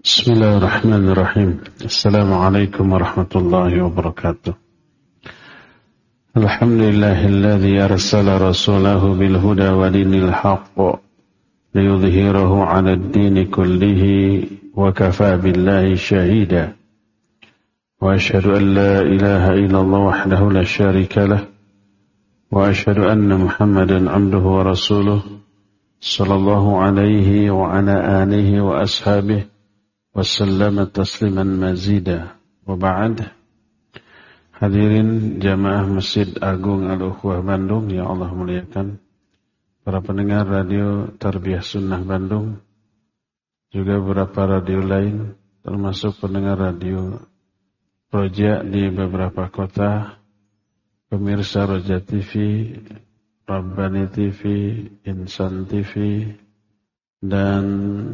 بسم الله الرحمن الرحيم. السلام عليكم ورحمة الله وبركاته. الحمد لله الذي أرسل رسوله بالهدى ودين الحق ليظهره على الدين كله وكفى بالله شهيدا، وأشهد أن لا إله إلا الله وحده لا شريك له، وأشهد أن محمدا عبده ورسوله صلى الله عليه وعلى آله وأصحابه وسلم تسليما مزيدا. وبعد. Hadirin jamaah Masjid Agung Al-Ukhwah Bandung yang Allah muliakan, para pendengar radio Tarbiyah Sunnah Bandung, juga beberapa radio lain, termasuk pendengar radio Roja di beberapa kota, pemirsa Roja TV, Rabbani TV, Insan TV, dan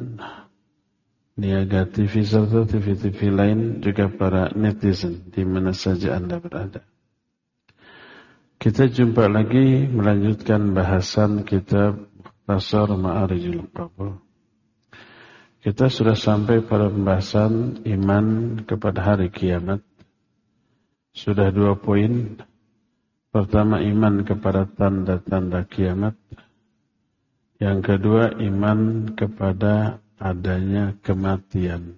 Niaga TV serta TV-TV lain, juga para netizen di mana saja Anda berada. Kita jumpa lagi melanjutkan bahasan kitab Mukhtasar Ma'arijul Qabul. Kita sudah sampai pada pembahasan iman kepada hari kiamat. Sudah 2 poin. Pertama, iman kepada tanda-tanda kiamat. Yang kedua, iman kepada adanya kematian.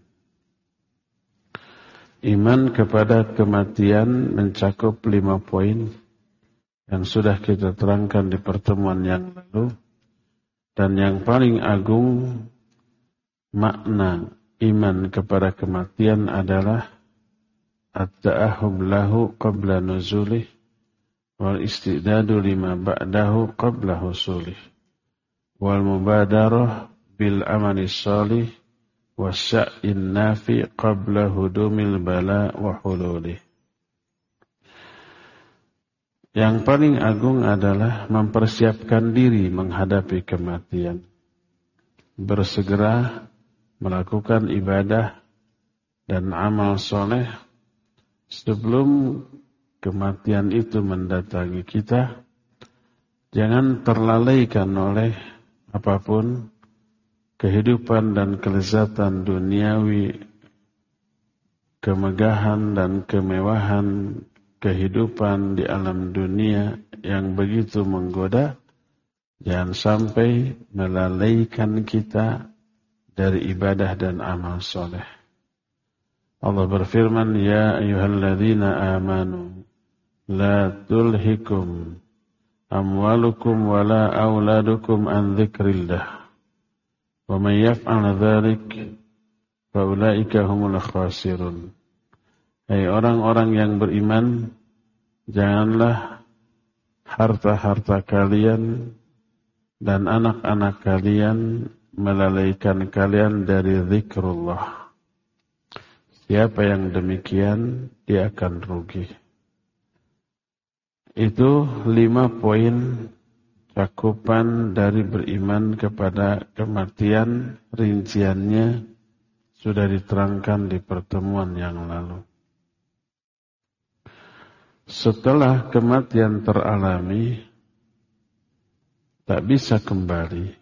Iman kepada kematian mencakup 5 poin yang sudah kita terangkan di pertemuan yang lalu. Dan yang paling agung makna iman kepada kematian adalah at-ta'ahub lahu qabla nuzulih wal istidadu lima ba'dahu qabla husulih wal mubadarah bil amali salih wasya'in nafi qabla hudumil bala wa hululih. Yang paling agung adalah mempersiapkan diri menghadapi kematian. Bersegera melakukan ibadah dan amal soleh sebelum kematian itu mendatangi kita. Jangan terlalaikan oleh apapun kehidupan dan kelezatan duniawi, kemegahan dan kemewahan kehidupan di alam dunia yang begitu menggoda. Jangan sampai melalaikan kita dari ibadah dan amal soleh. Allah berfirman, Ya ayyuhalladzina amanu la tulhikum amwalukum wala auladukum an dzikrillah. Wa may yaf'al dzalik fa ulaika humul khasirun. Hai orang-orang yang beriman, janganlah harta-harta kalian dan anak-anak kalian melalaikan kalian dari zikrullah. Siapa yang demikian, dia akan rugi. Itu 5 poin cakupan dari beriman kepada kematian. Rinciannya sudah diterangkan di pertemuan yang lalu. Setelah kematian teralami, tak bisa kembali.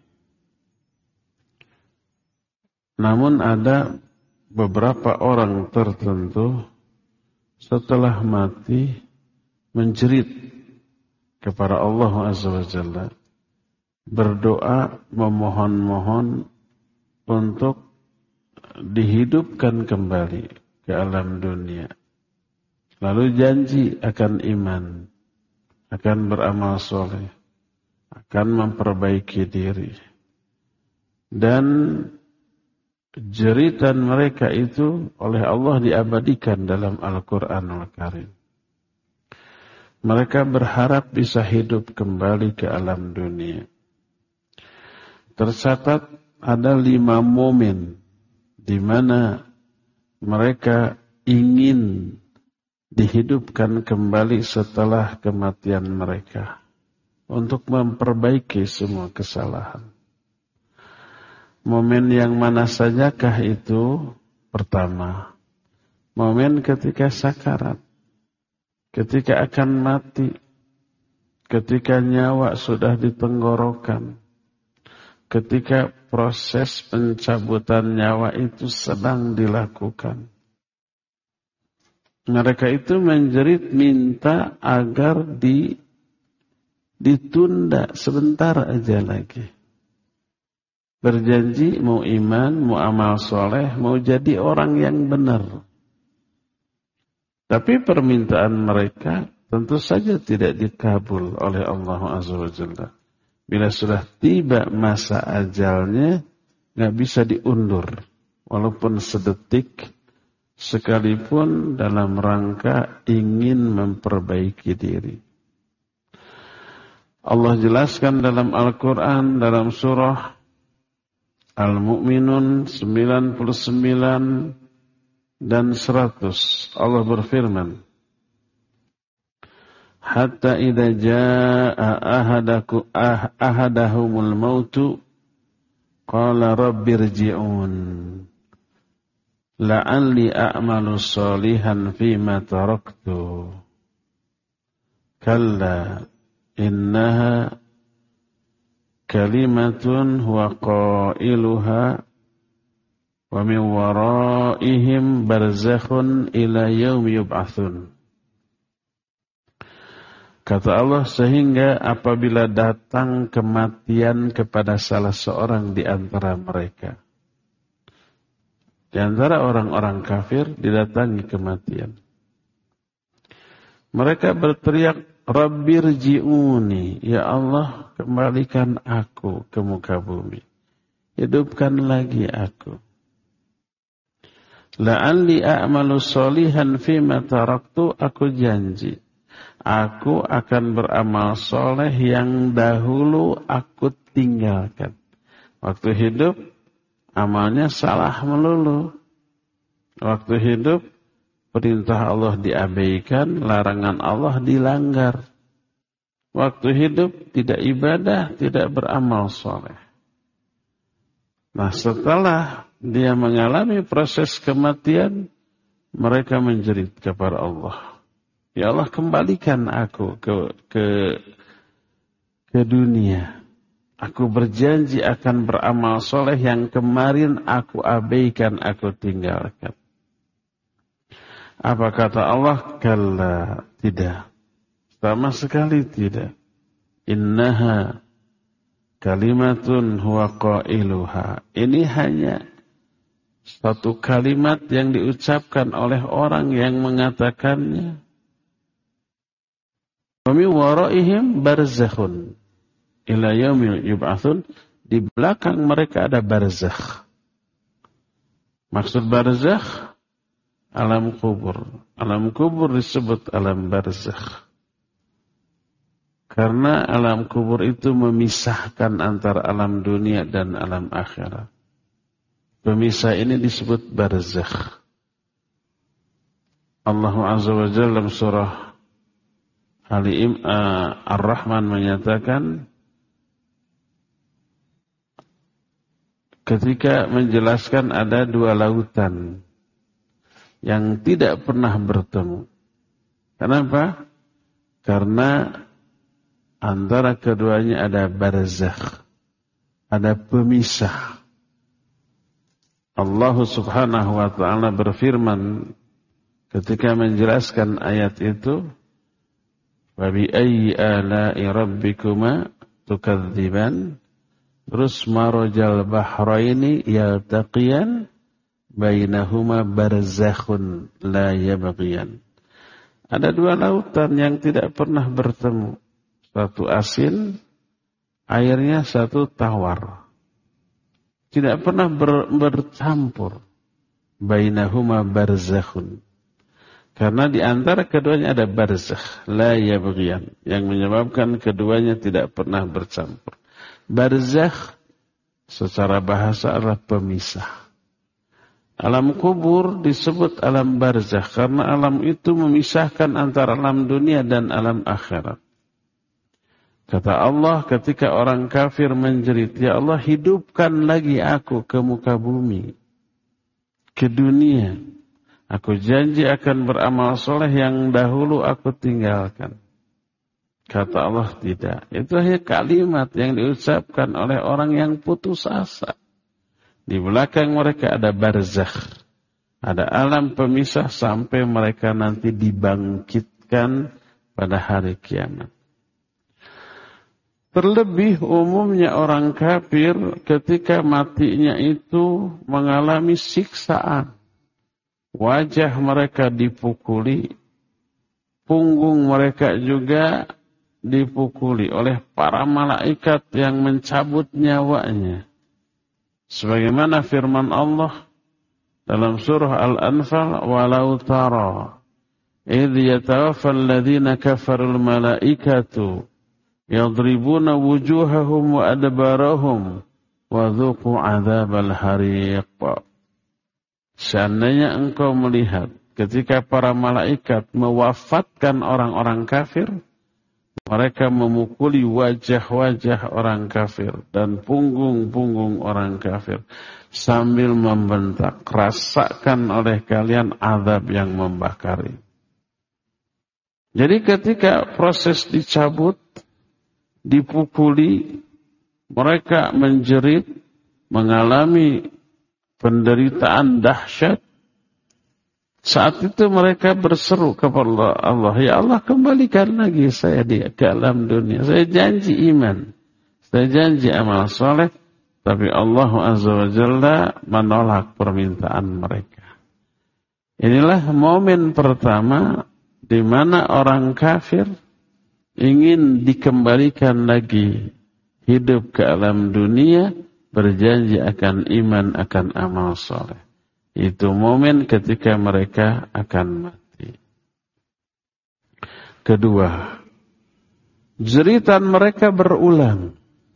Namun ada beberapa orang tertentu setelah mati menjerit kepada Allah Azza wa Jalla, berdoa memohon-mohon untuk dihidupkan kembali ke alam dunia. Lalu janji akan iman, akan beramal soleh, akan memperbaiki diri. Dan jeritan mereka itu oleh Allah diabadikan dalam Al-Quran Al-Karim. Mereka berharap bisa hidup kembali ke alam dunia. Tercatat ada 5 momen di mana mereka ingin dihidupkan kembali setelah kematian mereka untuk memperbaiki semua kesalahan. Momen yang mana sajakah itu? Pertama, momen ketika sakarat. Ketika akan mati, ketika nyawa sudah di tenggorokan, ketika proses pencabutan nyawa itu sedang dilakukan. Mereka itu menjerit minta agar ditunda sebentar aja lagi. Berjanji mau iman, mau amal soleh, mau jadi orang yang benar. Tapi permintaan mereka tentu saja tidak dikabul oleh Allah Azza wa Jalla. Bila sudah tiba masa ajalnya, nggak bisa diundur. Walaupun sedetik, sekalipun dalam rangka ingin memperbaiki diri. Allah jelaskan dalam Al-Quran, dalam surah Al-Mu'minun 99 dan 100. Allah berfirman, hatta idza jaa ahadahumul mautu qala rabbirji'un la'alli a'malu shalihan fima taraktu kalla innaha kalimatun huwa qailuha wa min waraihim barzakhun ila yaumi yub'atsun. Kata Allah, sehingga apabila datang kematian kepada salah seorang di antara mereka. Di antara orang-orang kafir didatangi kematian. Mereka berteriak, Rabbirji'uni, ya Allah kembalikan aku ke muka bumi. Hidupkan lagi aku. La'alli a'malu sholihan fima taraktu, aku janji. Aku akan beramal soleh yang dahulu aku tinggalkan. Waktu hidup, amalnya salah melulu. Waktu hidup, perintah Allah diabaikan, larangan Allah dilanggar. Waktu hidup, tidak ibadah, tidak beramal soleh. Nah, setelah dia mengalami proses kematian, mereka menjerit kepada Allah. Ya Allah, kembalikan aku ke dunia. Aku berjanji akan beramal soleh yang kemarin aku abaikan, aku tinggalkan. Apa kata Allah? Kalla, tidak. Sama sekali tidak. Innaha kalimatun huwa qailuha. Ini hanya satu kalimat yang diucapkan oleh orang yang mengatakannya. Wa min waraihim barzakhun ila yaumil yub'atsun. Di belakang mereka ada barzakh. Maksud barzakh alam kubur. Alam kubur disebut alam barzakh. Karena alam kubur itu memisahkan antara alam dunia dan alam akhirat. Pemisah ini disebut barzakh. Allah Azza wa Jalla dalam surah Ar-Rahman menyatakan ketika menjelaskan ada dua lautan yang tidak pernah bertemu. Kenapa? Karena antara keduanya ada barzakh, ada pemisah. Allah Subhanahu wa ta'ala berfirman ketika menjelaskan ayat itu, wa bi ayyi ala'i rabbikuma tukadziban. Terus marajal bahraini yaltaqiyan bainahuma barzakhun la yabghiyan. Ada dua lautan yang tidak pernah bertemu. Satu asin, airnya satu tawar. Tidak pernah bercampur. Bainahuma barzakhun. Karena di antara keduanya ada barzakh, la yabghiyan, yang menyebabkan keduanya tidak pernah bercampur. Barzakh secara bahasa adalah pemisah. Alam kubur disebut alam barzakh karena alam itu memisahkan antara alam dunia dan alam akhirat. Kata Allah ketika orang kafir menjerit, ya Allah hidupkan lagi aku ke muka bumi, ke dunia. Aku janji akan beramal soleh yang dahulu aku tinggalkan. Kata Allah tidak. Itu hanya kalimat yang diucapkan oleh orang yang putus asa. Di belakang mereka ada barzakh. Ada alam pemisah sampai mereka nanti dibangkitkan pada hari kiamat. Terlebih umumnya orang kafir ketika matinya itu mengalami siksaan. Wajah mereka dipukuli, punggung mereka juga dipukuli oleh para malaikat yang mencabut nyawanya. Sebagaimana firman Allah dalam surah Al-Anfal, walau tara idh yatawaffal ladzina kafarul malaikatu yadribuna wujuhahum wa adbarahum wa dhuqu adzabal hariq. Seandainya engkau melihat ketika para malaikat mewafatkan orang-orang kafir, mereka memukuli wajah-wajah orang kafir dan punggung-punggung orang kafir sambil membentak, rasakan oleh kalian azab yang membakar. Jadi ketika proses dicabut, dipukuli, mereka menjerit, mengalami penderitaan dahsyat. Saat itu mereka berseru kepada Allah, ya Allah, kembalikan lagi saya ke alam dunia. Saya janji iman, saya janji amal soleh, tapi Allah Azza wa Jalla menolak permintaan mereka. Inilah momen pertama di mana orang kafir ingin dikembalikan lagi hidup ke alam dunia, berjanji akan iman, akan amal soleh. Itu momen ketika mereka akan mati. Kedua, jeritan mereka berulang.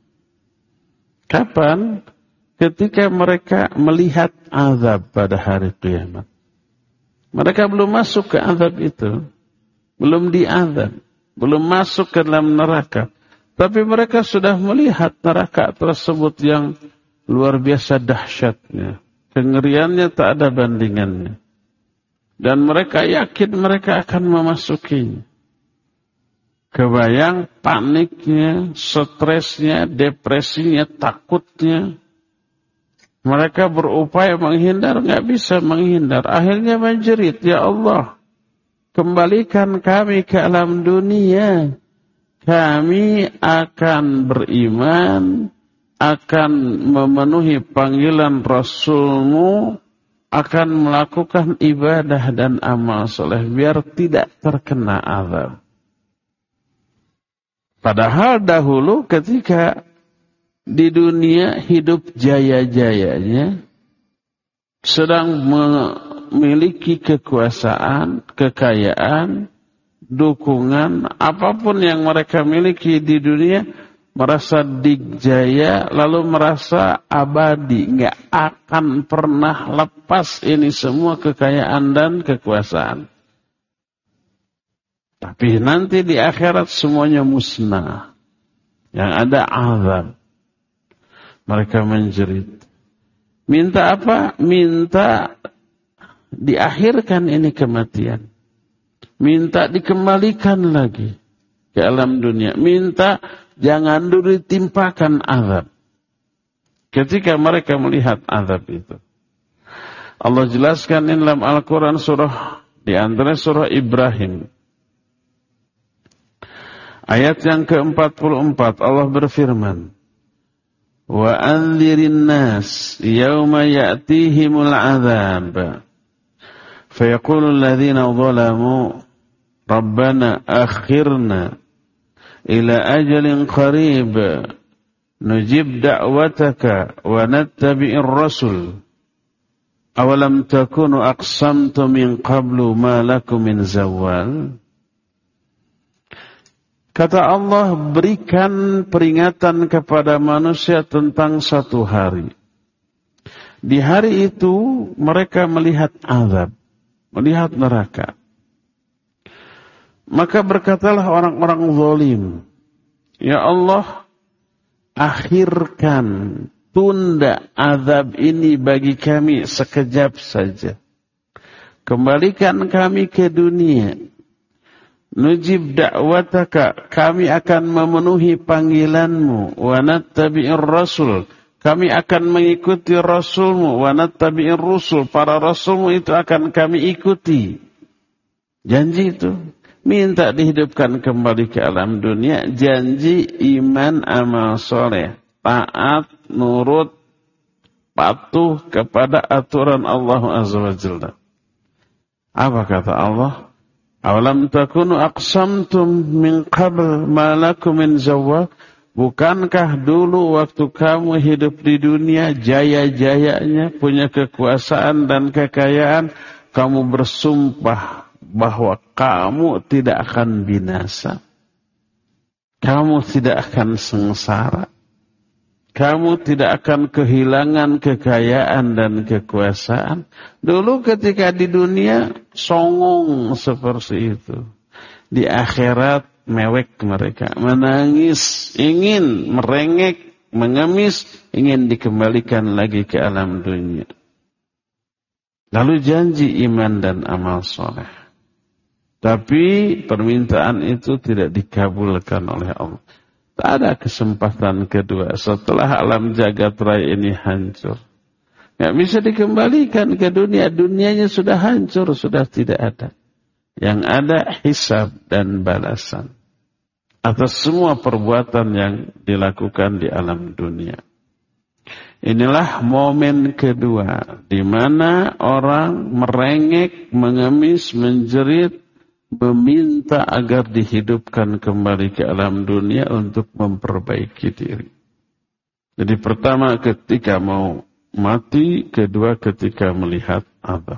Kapan? Ketika mereka melihat azab pada hari kiamat. Mereka belum masuk ke azab itu. Belum diazab. Belum masuk ke dalam neraka. Tapi mereka sudah melihat neraka tersebut yang luar biasa dahsyatnya. Kengeriannya tak ada bandingannya. Dan mereka yakin mereka akan memasukinya. Kebayang paniknya, stresnya, depresinya, takutnya. Mereka berupaya menghindar, nggak bisa menghindar. Akhirnya menjerit, ya Allah, kembalikan kami ke alam dunia. Kami akan beriman, akan memenuhi panggilan Rasul-Mu, akan melakukan ibadah dan amal soleh biar tidak terkena azab. Padahal dahulu ketika di dunia hidup jaya-jayanya, sedang memiliki kekuasaan, kekayaan, dukungan, apapun yang mereka miliki di dunia, merasa dikjaya, lalu merasa abadi, nggak akan pernah lepas ini semua kekayaan dan kekuasaan. Tapi nanti di akhirat semuanya musnah, yang ada azab. Mereka menjerit. Minta apa? Minta diakhirkan ini kematian. Minta dikembalikan lagi ke alam dunia. Minta jangan dulu ditimpakan azab. Ketika mereka melihat azab itu, Allah jelaskan dalam Al-Quran surah, di antara surah Ibrahim, ayat yang ke-44, Allah berfirman, wa anzirin nas yawma ya'tihimul azab fayaqulu alladhina zalamu rabbana akhirna ila ajalin qarib nujib da'wataka wa nattabi'ir rasul awalam takunu aqsamtu min qablu ma lakum min zawal. Kata Allah, berikan peringatan kepada manusia tentang satu hari. Di hari itu mereka melihat azab, melihat neraka. Maka berkatalah orang-orang zalim, ya Allah, akhirkan, tunda azab ini bagi kami sekejap saja. Kembalikan kami ke dunia. Nujib da'wataka, kami akan memenuhi panggilanmu. Wa nattabi'ir rasul, Kami akan mengikuti Rasulmu. Wa nattabi'ir rusul. Para Rasulmu itu akan kami ikuti. Janji itu. Minta dihidupkan kembali ke alam dunia. Janji iman amal soleh. Taat, nurut, patuh kepada aturan Allah Azza wa Jalla. Apa kata Allah? Awalam takunu aqsamtum min qabl ma lakum min zawwal. Bukankah dulu waktu kamu hidup di dunia jaya-jayanya, punya kekuasaan dan kekayaan, kamu bersumpah bahwa kamu tidak akan binasa. Kamu tidak akan sengsara. Kamu tidak akan kehilangan kekayaan dan kekuasaan. Dulu ketika di dunia songong seperti itu. Di akhirat mewek mereka. Menangis, ingin merengek, mengemis, ingin dikembalikan lagi ke alam dunia. Lalu janji iman dan amal soleh. Tapi permintaan itu tidak dikabulkan oleh Allah. Tak ada kesempatan kedua setelah alam jagat raya ini hancur. Tidak bisa dikembalikan ke dunia. Dunianya sudah hancur, sudah tidak ada. Yang ada hisab dan balasan atas semua perbuatan yang dilakukan di alam dunia. Inilah momen kedua di mana orang merengek, mengemis, menjerit, meminta agar dihidupkan kembali ke alam dunia untuk memperbaiki diri. Jadi pertama ketika mau mati, kedua ketika melihat azab.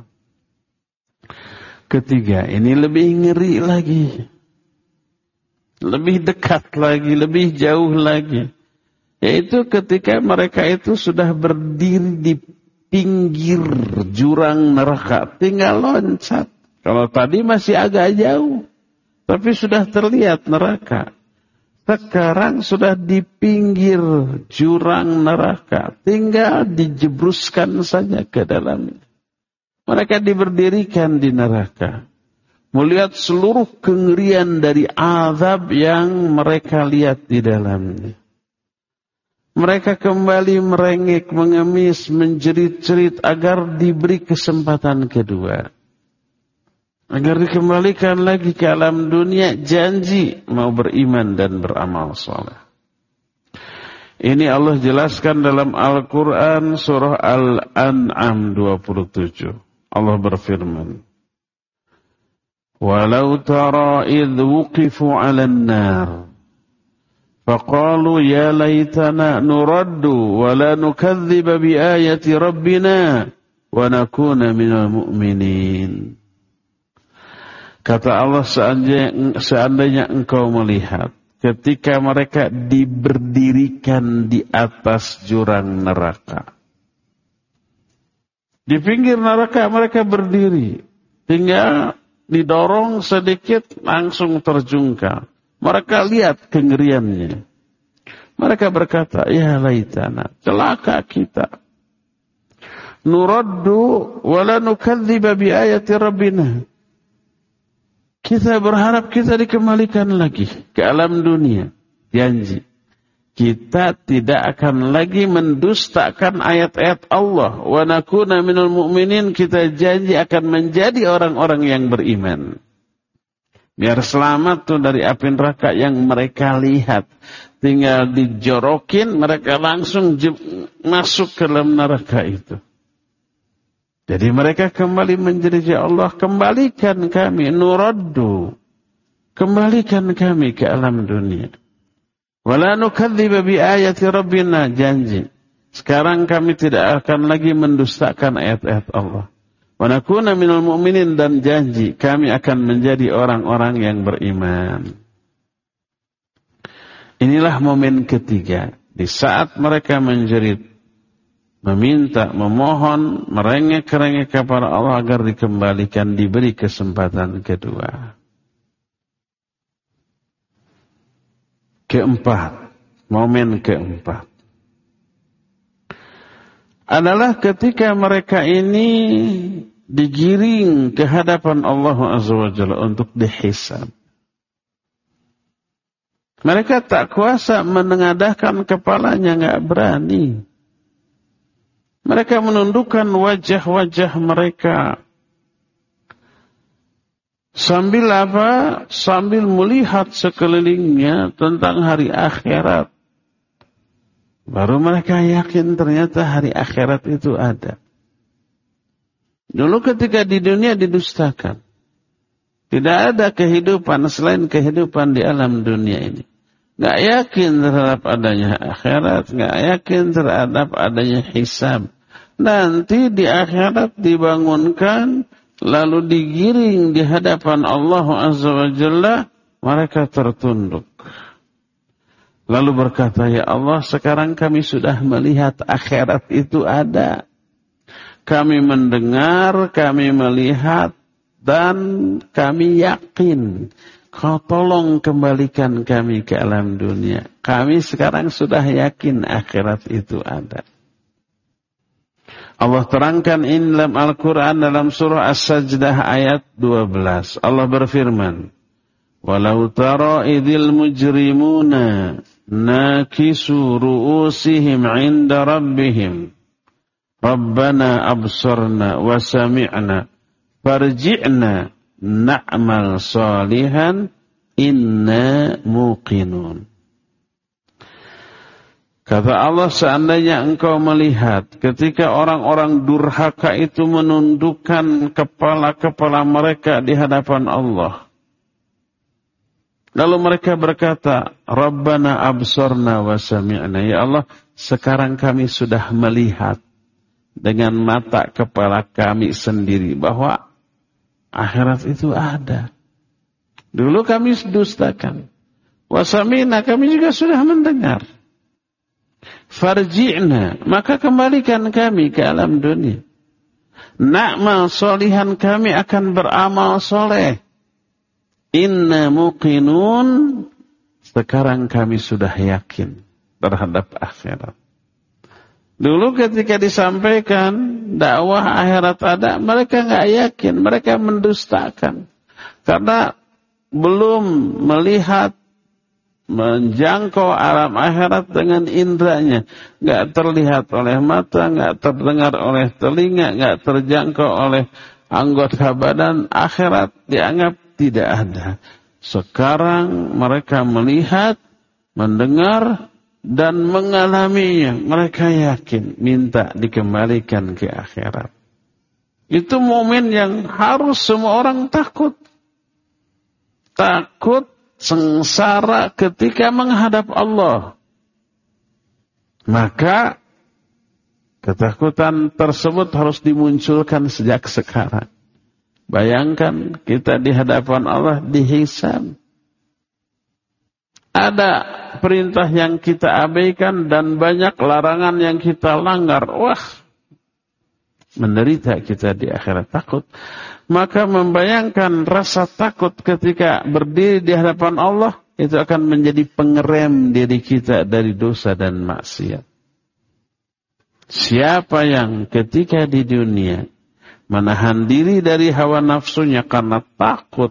Ketiga, ini lebih ngeri lagi. Lebih dekat lagi, lebih jauh lagi. Yaitu ketika mereka itu sudah berdiri di pinggir jurang neraka, tinggal loncat. Kalau tadi masih agak jauh, tapi sudah terlihat neraka. Sekarang sudah di pinggir jurang neraka, tinggal dijebruskan saja ke dalamnya. Mereka diberdirikan di neraka, melihat seluruh kengerian dari azab yang mereka lihat di dalamnya. Mereka kembali merengek, mengemis, menjerit-jerit agar diberi kesempatan kedua. Agar dikembalikan lagi ke alam dunia, janji mau beriman dan beramal saleh. Ini Allah jelaskan dalam Al-Quran surah Al-An'am 27. Allah berfirman, Walau tara idh wuqifu 'alan nar, faqalu ya laytana nuraddu wa la nukadziba bi ayati rabbina wa nakuna minal mu'minin. Kata Allah, seandainya engkau melihat ketika mereka diberdirikan di atas jurang neraka. Di pinggir neraka mereka berdiri. Tinggal didorong sedikit langsung terjungkal. Mereka lihat kengeriannya. Mereka berkata, ya laitana, celaka kita. Nuraddu wa la nukadziba bi ayati rabbina. Kita berharap kita dikembalikan lagi ke alam dunia. Janji. Kita tidak akan lagi mendustakan ayat-ayat Allah. Wa nakuna minal mu'minin. Kita janji akan menjadi orang-orang yang beriman. Biar selamat tuh dari api neraka yang mereka lihat. Tinggal dijorokin, mereka langsung masuk ke dalam neraka itu. Jadi mereka kembali menjerit, ya Allah, kembalikan kami, nuraddu. Kembalikan kami ke alam dunia. Wala nukadziba bi ayati rabbina, janji. Sekarang kami tidak akan lagi mendustakan ayat-ayat Allah. Wa nakuna minal mu'minin, dan janji kami akan menjadi orang-orang yang beriman. Inilah momen ketiga. Di saat mereka menjerit, meminta, memohon, merengek-rengek kepada Allah agar dikembalikan, diberi kesempatan kedua. Keempat, momen keempat adalah ketika mereka ini digiring ke hadapan Allah Azza wa Jalla untuk dihisab. Mereka tak kuasa menengadahkan kepalanya, nggak berani. Mereka menundukkan wajah-wajah mereka. Sambil apa? Sambil melihat sekelilingnya tentang hari akhirat. Baru mereka yakin ternyata hari akhirat itu ada. Dulu ketika di dunia didustakan. Tidak ada kehidupan selain kehidupan di alam dunia ini. Nggak yakin terhadap adanya akhirat. Nggak yakin terhadap adanya hisab. Nanti di akhirat dibangunkan. Lalu digiring di hadapan Allah Azza wa Jalla. Mereka tertunduk. Lalu berkata, ya Allah, sekarang kami sudah melihat akhirat itu ada. Kami mendengar, kami melihat, dan kami yakin. Kau tolong kembalikan kami ke alam dunia. Kami sekarang sudah yakin akhirat itu ada. Allah terangkan ini dalam Al-Quran dalam surah As-Sajdah ayat 12. Allah berfirman, Walau tara idhil mujrimuna nakisu ru'usihim inda rabbihim. Rabbana absarna wa sami'na. Farji'na na'mal salihan inna muqinun. Kata Allah, seandainya engkau melihat ketika orang-orang durhaka itu menundukkan kepala-kepala mereka di hadapan Allah. Lalu mereka berkata, Rabbana absarna wa sami'na. Ya Allah, sekarang kami sudah melihat dengan mata kepala kami sendiri bahwa akhirat itu ada. Dulu kami dustakan. Wa sami'na, kami juga sudah mendengar. Farji'na, maka kembalikan kami ke alam dunia. Na'mal solihan, kami akan beramal soleh. Inna muqinun, sekarang kami sudah yakin terhadap akhirat. Dulu ketika disampaikan dakwah akhirat ada, mereka nggak yakin, mereka mendustakan. Karena belum melihat, menjangkau alam akhirat dengan indranya. Nggak terlihat oleh mata, nggak terdengar oleh telinga, nggak terjangkau oleh anggota badan. Akhirat dianggap tidak ada. Sekarang mereka melihat, mendengar, dan mengalaminya. Mereka yakin, minta dikembalikan ke akhirat. Itu momen yang harus semua orang takut. Takut sengsara ketika menghadap Allah. Maka ketakutan tersebut harus dimunculkan sejak sekarang. Bayangkan kita di hadapan Allah dihisab. Ada perintah yang kita abaikan dan banyak larangan yang kita langgar. Wah, menderita kita di akhirat, takut. Maka membayangkan rasa takut ketika berdiri di hadapan Allah, itu akan menjadi pengerem diri kita dari dosa dan maksiat. Siapa yang ketika di dunia menahan diri dari hawa nafsunya karena takut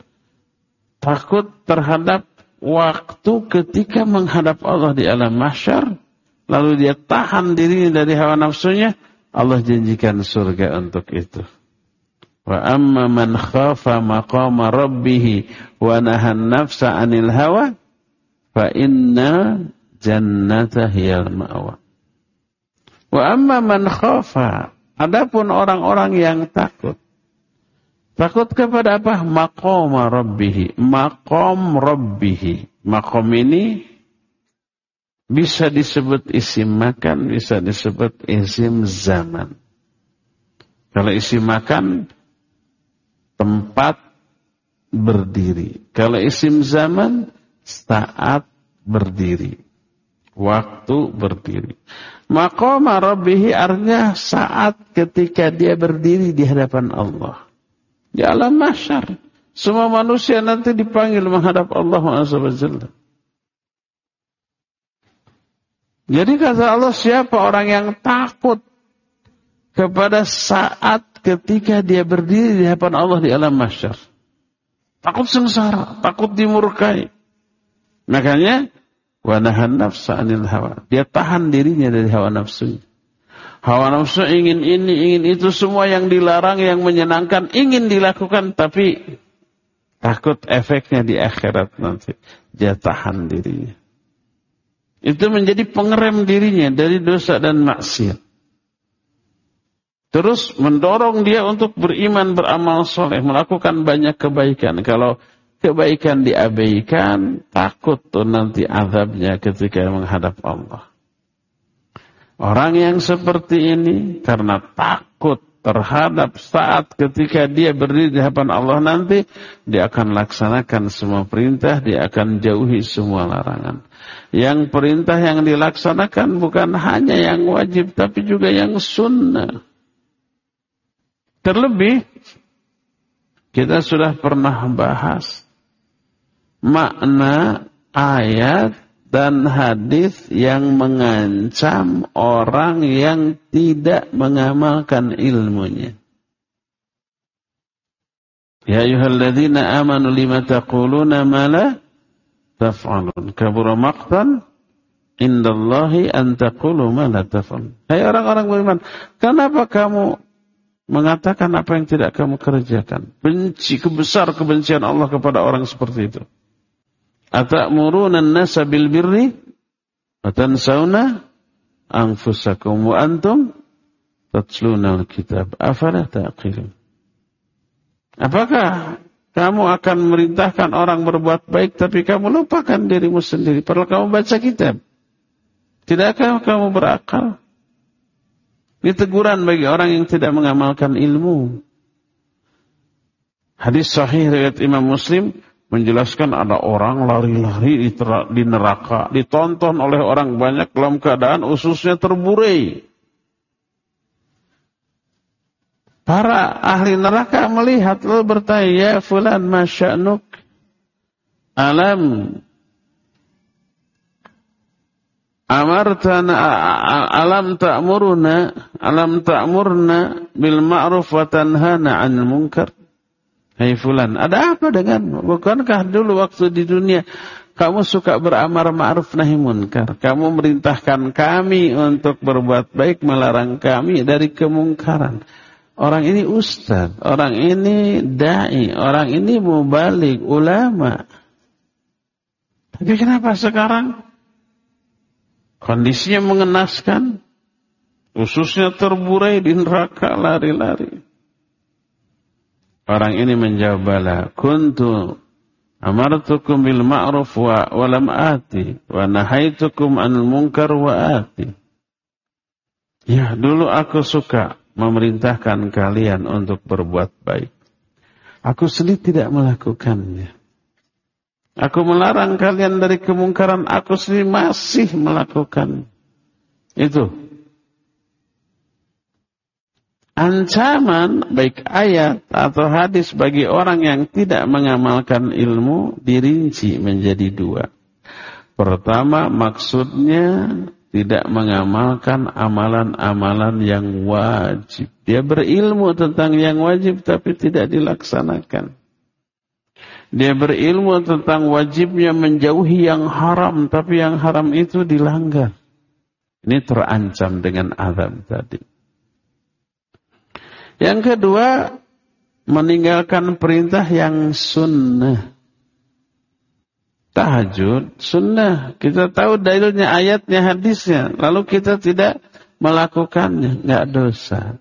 terhadap waktu ketika menghadap Allah di alam mahsyar, lalu dia tahan diri dari hawa nafsunya, Allah janjikan surga untuk itu. Wa amma man khafa maqama rabbih wa nahan nafsa 'anil hawa fa inna jannata hiyal ma'wa. Wa amma man khafa, adapun orang-orang yang takut kepada apa? Maqama rabbih, maqam rabbih. Maqam ini bisa disebut isim makan, bisa disebut isim zaman. Kalau isim makan, tempat berdiri. Kalau isim zaman, saat berdiri. Waktu berdiri. Maqama rabbihi artinya saat ketika dia berdiri di hadapan Allah. Di alam mahsyar. Semua manusia nanti dipanggil menghadap Allah Azza wa Jalla. Jadi kata Allah, siapa orang yang takut kepada saat ketika dia berdiri di hadapan Allah di alam mahsyar. Takut sengsara, takut dimurkai. Makanya wa nahan nafsa 'anil hawa. Dia tahan dirinya dari hawa nafsunya. Hawa nafsu ingin ini, ingin itu, semua yang dilarang, yang menyenangkan, ingin dilakukan, tapi takut efeknya di akhirat nanti. Dia tahan dirinya. Itu menjadi pengerem dirinya dari dosa dan maksiat. Terus mendorong dia untuk beriman, beramal soleh, melakukan banyak kebaikan. Kalau kebaikan diabaikan, takut tuh nanti azabnya ketika menghadap Allah. Orang yang seperti ini karena takut terhadap saat ketika dia berdiri di hadapan Allah nanti, dia akan laksanakan semua perintah, dia akan jauhi semua larangan. Yang perintah yang dilaksanakan bukan hanya yang wajib, tapi juga yang sunnah. Terlebih, kita sudah pernah bahas makna ayat dan hadis yang mengancam orang yang tidak mengamalkan ilmunya. Ya ayyuhalladzina amanu lima taquluna ma la taf'alun. Kabura maqtan indallahi an taqulu ma la taf'alun. Hai orang-orang beriman, kenapa kamu mengatakan apa yang tidak kamu kerjakan? Benci, kebesar kebencian Allah kepada orang seperti itu. Atamuruna an-nasa bil birri wa tansawna anfusakum wa antum tatluna al-kitab afala taqilun. Apakah kamu akan merintahkan orang berbuat baik tapi kamu lupakan dirimu sendiri padahal kamu baca kitab? Tidakkah kamu berakal? Ini teguran bagi orang yang tidak mengamalkan ilmu. Hadis sahih riwayat Imam Muslim menjelaskan ada orang lari-lari di neraka, ditonton oleh orang banyak dalam keadaan ususnya terburai. Para ahli neraka melihat lalu bertanya, ya fulan ma sya'nuk? Alam ta'murna bil ma'ruf wa tanhana 'anil munkar? Hai fulan, ada apa denganmu? Bukankah dulu waktu di dunia kamu suka beramar ma'ruf nahi munkar? Kamu merintahkan kami untuk berbuat baik, melarang kami dari kemungkaran. Orang ini ustaz, orang ini da'i, orang ini mubaligh, ulama. Tapi kenapa sekarang kondisinya mengenaskan? Ususnya terburai di neraka, lari-lari. Orang ini menjawab, bala kuntu amartukum bil ma'ruf wa lam ati wa nahaitukum 'anil munkar wa ati. Ya, dulu aku suka memerintahkan kalian untuk berbuat baik. Aku sendiri tidak melakukannya. Aku melarang kalian dari kemungkaran, aku sendiri masih melakukan. Itu ancaman baik ayat atau hadis bagi orang yang tidak mengamalkan ilmu dirinci menjadi dua. Pertama, maksudnya tidak mengamalkan amalan-amalan yang wajib. Dia berilmu tentang yang wajib tapi tidak dilaksanakan. Dia berilmu tentang wajibnya menjauhi yang haram tapi yang haram itu dilanggar. Ini terancam dengan azab tadi. Yang kedua, meninggalkan perintah yang sunnah. Tahajud, sunnah. Kita tahu dalilnya, ayatnya, hadisnya. Lalu kita tidak melakukannya, nggak dosa.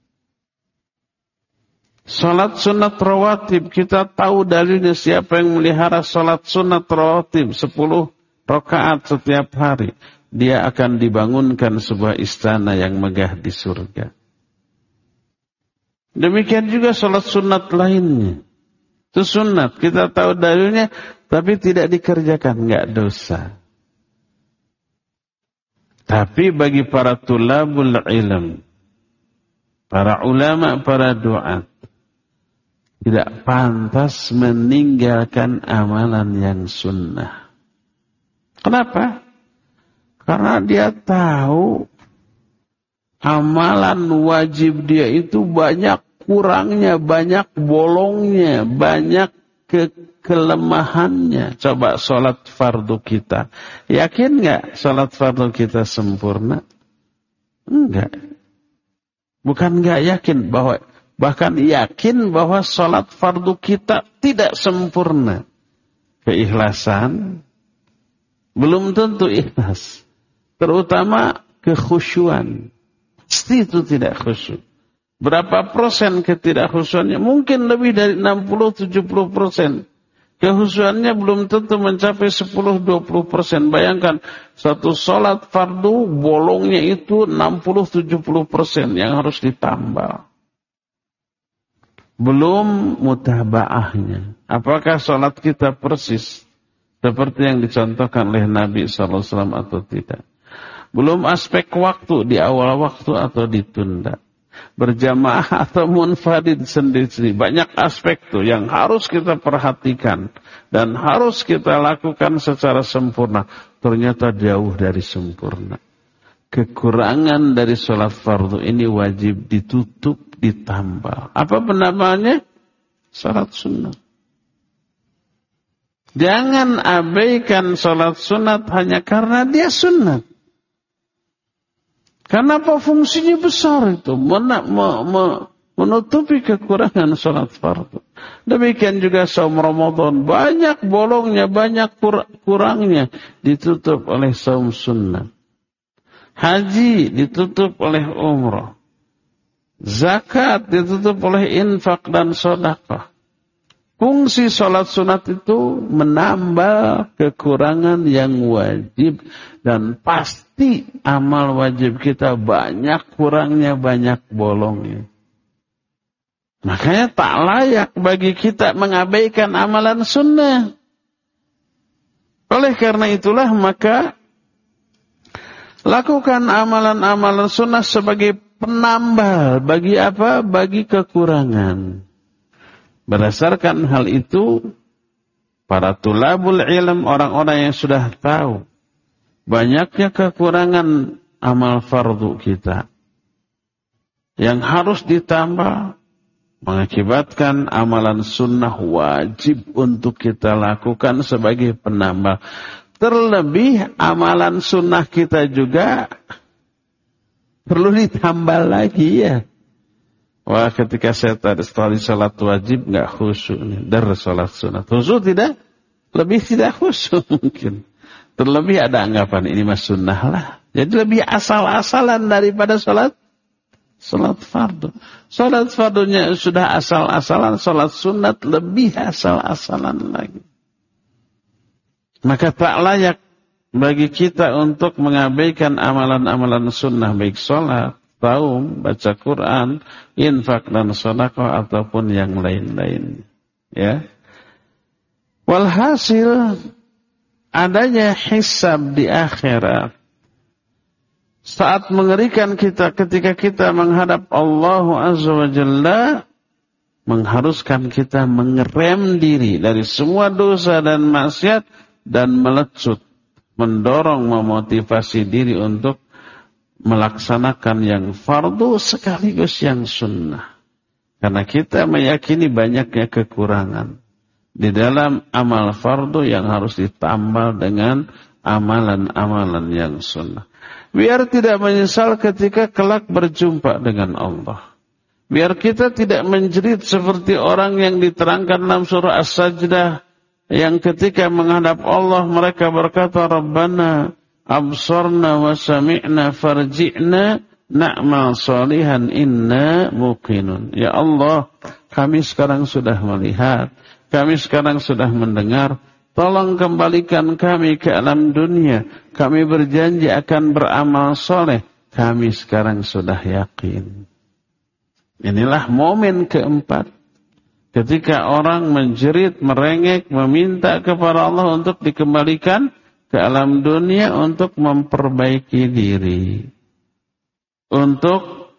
Salat sunat rawatib, kita tahu dalilnya, siapa yang melihara salat sunat rawatib 10 rakaat setiap hari, dia akan dibangunkan sebuah istana yang megah di surga. Demikian juga salat sunat lainnya. Itu sunat, kita tahu dalilnya, tapi tidak dikerjakan, enggak dosa. Tapi bagi para tulabul ilm, para ulama, para duat, tidak pantas meninggalkan amalan yang sunnah. Kenapa? Karena dia tahu amalan wajib dia itu banyak kurangnya, banyak bolongnya, banyak kelemahannya. Coba sholat fardu kita. Yakin nggak sholat fardu kita sempurna? Enggak. Bukan nggak yakin, bahkan yakin bahwa sholat fardu kita tidak sempurna. Keikhlasan belum tentu ikhlas. Terutama kekhusyuan. Pasti itu tidak khusyuk. Berapa persen ketidakkhusyuannya? Mungkin lebih dari 60-70%. Kehusyuannya belum tentu mencapai 10-20%. Bayangkan, satu sholat fardu bolongnya itu 60-70% yang harus ditambah. Belum mutaba'ahnya. Apakah sholat kita persis seperti yang dicontohkan oleh Nabi SAW atau tidak? Belum aspek waktu, di awal waktu atau ditunda. Berjamaah atau munfarid sendiri. Banyak aspek tuh yang harus kita perhatikan. Dan harus kita lakukan secara sempurna. Ternyata jauh dari sempurna. Kekurangan dari sholat fardu ini wajib ditutup, ditambah. Apa penambahannya? Sholat sunnah. Jangan abaikan sholat sunat hanya karena dia sunat. Karena apa? Fungsinya besar itu. Menutupi kekurangan sholat fardu. Demikian juga saum Ramadan. Banyak bolongnya, banyak kurangnya. Ditutup oleh saum sunnah. Haji ditutup oleh umrah. Zakat ditutup oleh infak dan sedekah. Fungsi sholat sunat itu menambah kekurangan yang wajib. Dan pasti amal wajib kita banyak kurangnya, banyak bolongnya. Makanya tak layak bagi kita mengabaikan amalan sunnah. Oleh karena itulah maka lakukan amalan-amalan sunnah sebagai penambal. Bagi apa? Bagi kekurangan. Berdasarkan hal itu, para tulabul ilm, orang-orang yang sudah tahu banyaknya kekurangan amal fardu kita yang harus ditambah, mengakibatkan amalan sunnah wajib untuk kita lakukan sebagai penambah. Terlebih amalan sunnah kita juga perlu ditambah lagi ya. Wah, ketika saya tadi setelah salat wajib nggak khusyuk nih, dari salat sunat. Khusyuk tidak? Lebih tidak khusyuk mungkin. Terlebih ada anggapan ini mas sunnah lah. Jadi lebih asal-asalan daripada salat fardu. Salat fardunya sudah asal-asalan, salat sunat lebih asal-asalan lagi. Maka tak layak bagi kita untuk mengabaikan amalan-amalan sunnah, baik salat, saum, baca Quran, infak dan sedekah ataupun yang lain-lain. Ya. Walhasil adanya hisab di akhirat saat mengerikan kita ketika kita menghadap Allah Azza wa Jalla, mengharuskan kita mengerem diri dari semua dosa dan maksiat dan melecut, mendorong, memotivasi diri untuk melaksanakan yang fardu sekaligus yang sunnah. Karena kita meyakini banyaknya kekurangan di dalam amal fardu yang harus ditambah dengan amalan-amalan yang sunnah. Biar tidak menyesal ketika kelak berjumpa dengan Allah. Biar kita tidak menjerit seperti orang yang diterangkan dalam surah As-Sajdah, yang ketika menghadap Allah mereka berkata, Rabbana absarna wa sami'na farji'na na'mal salihan inna muqinun. Ya Allah, kami sekarang sudah melihat, kami sekarang sudah mendengar, tolong kembalikan kami ke alam dunia. Kami berjanji akan beramal soleh, kami sekarang sudah yakin. Inilah momen keempat. Ketika orang menjerit, merengek, meminta kepada Allah untuk dikembalikan ke alam dunia untuk memperbaiki diri. Untuk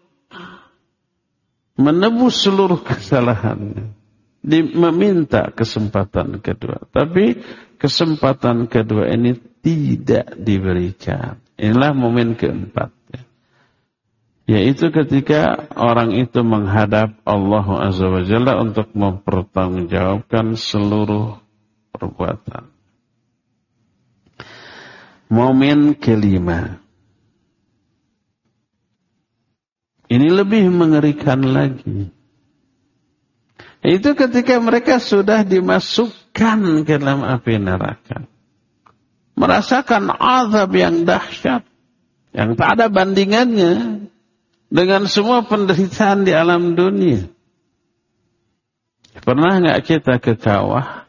menebus seluruh kesalahannya. Meminta kesempatan kedua. Tapi kesempatan kedua ini tidak diberikan. Inilah momen keempat. Yaitu ketika orang itu menghadap Allah Azza wa Jalla untuk mempertanggungjawabkan seluruh perbuatan. Momen kelima. Ini lebih mengerikan lagi. Itu ketika mereka sudah dimasukkan ke dalam api neraka. Merasakan azab yang dahsyat. Yang tak ada bandingannya dengan semua penderitaan di alam dunia. Pernah nggak kita ke kawah?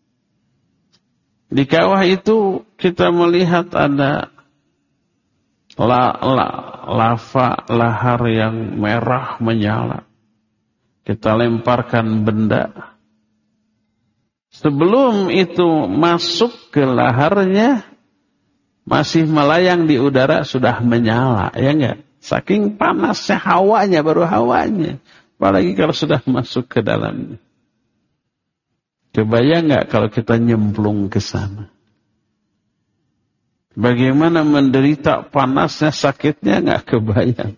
Di kawah itu kita melihat ada lava lahar yang merah menyala. Kita lemparkan benda. Sebelum itu masuk ke laharnya, masih melayang di udara sudah menyala, ya enggak? Saking panasnya hawanya, baru hawanya. Apalagi kalau sudah masuk ke dalamnya. Kebayang enggak kalau kita nyemplung ke sana? Bagaimana menderita panasnya, sakitnya enggak kebayang.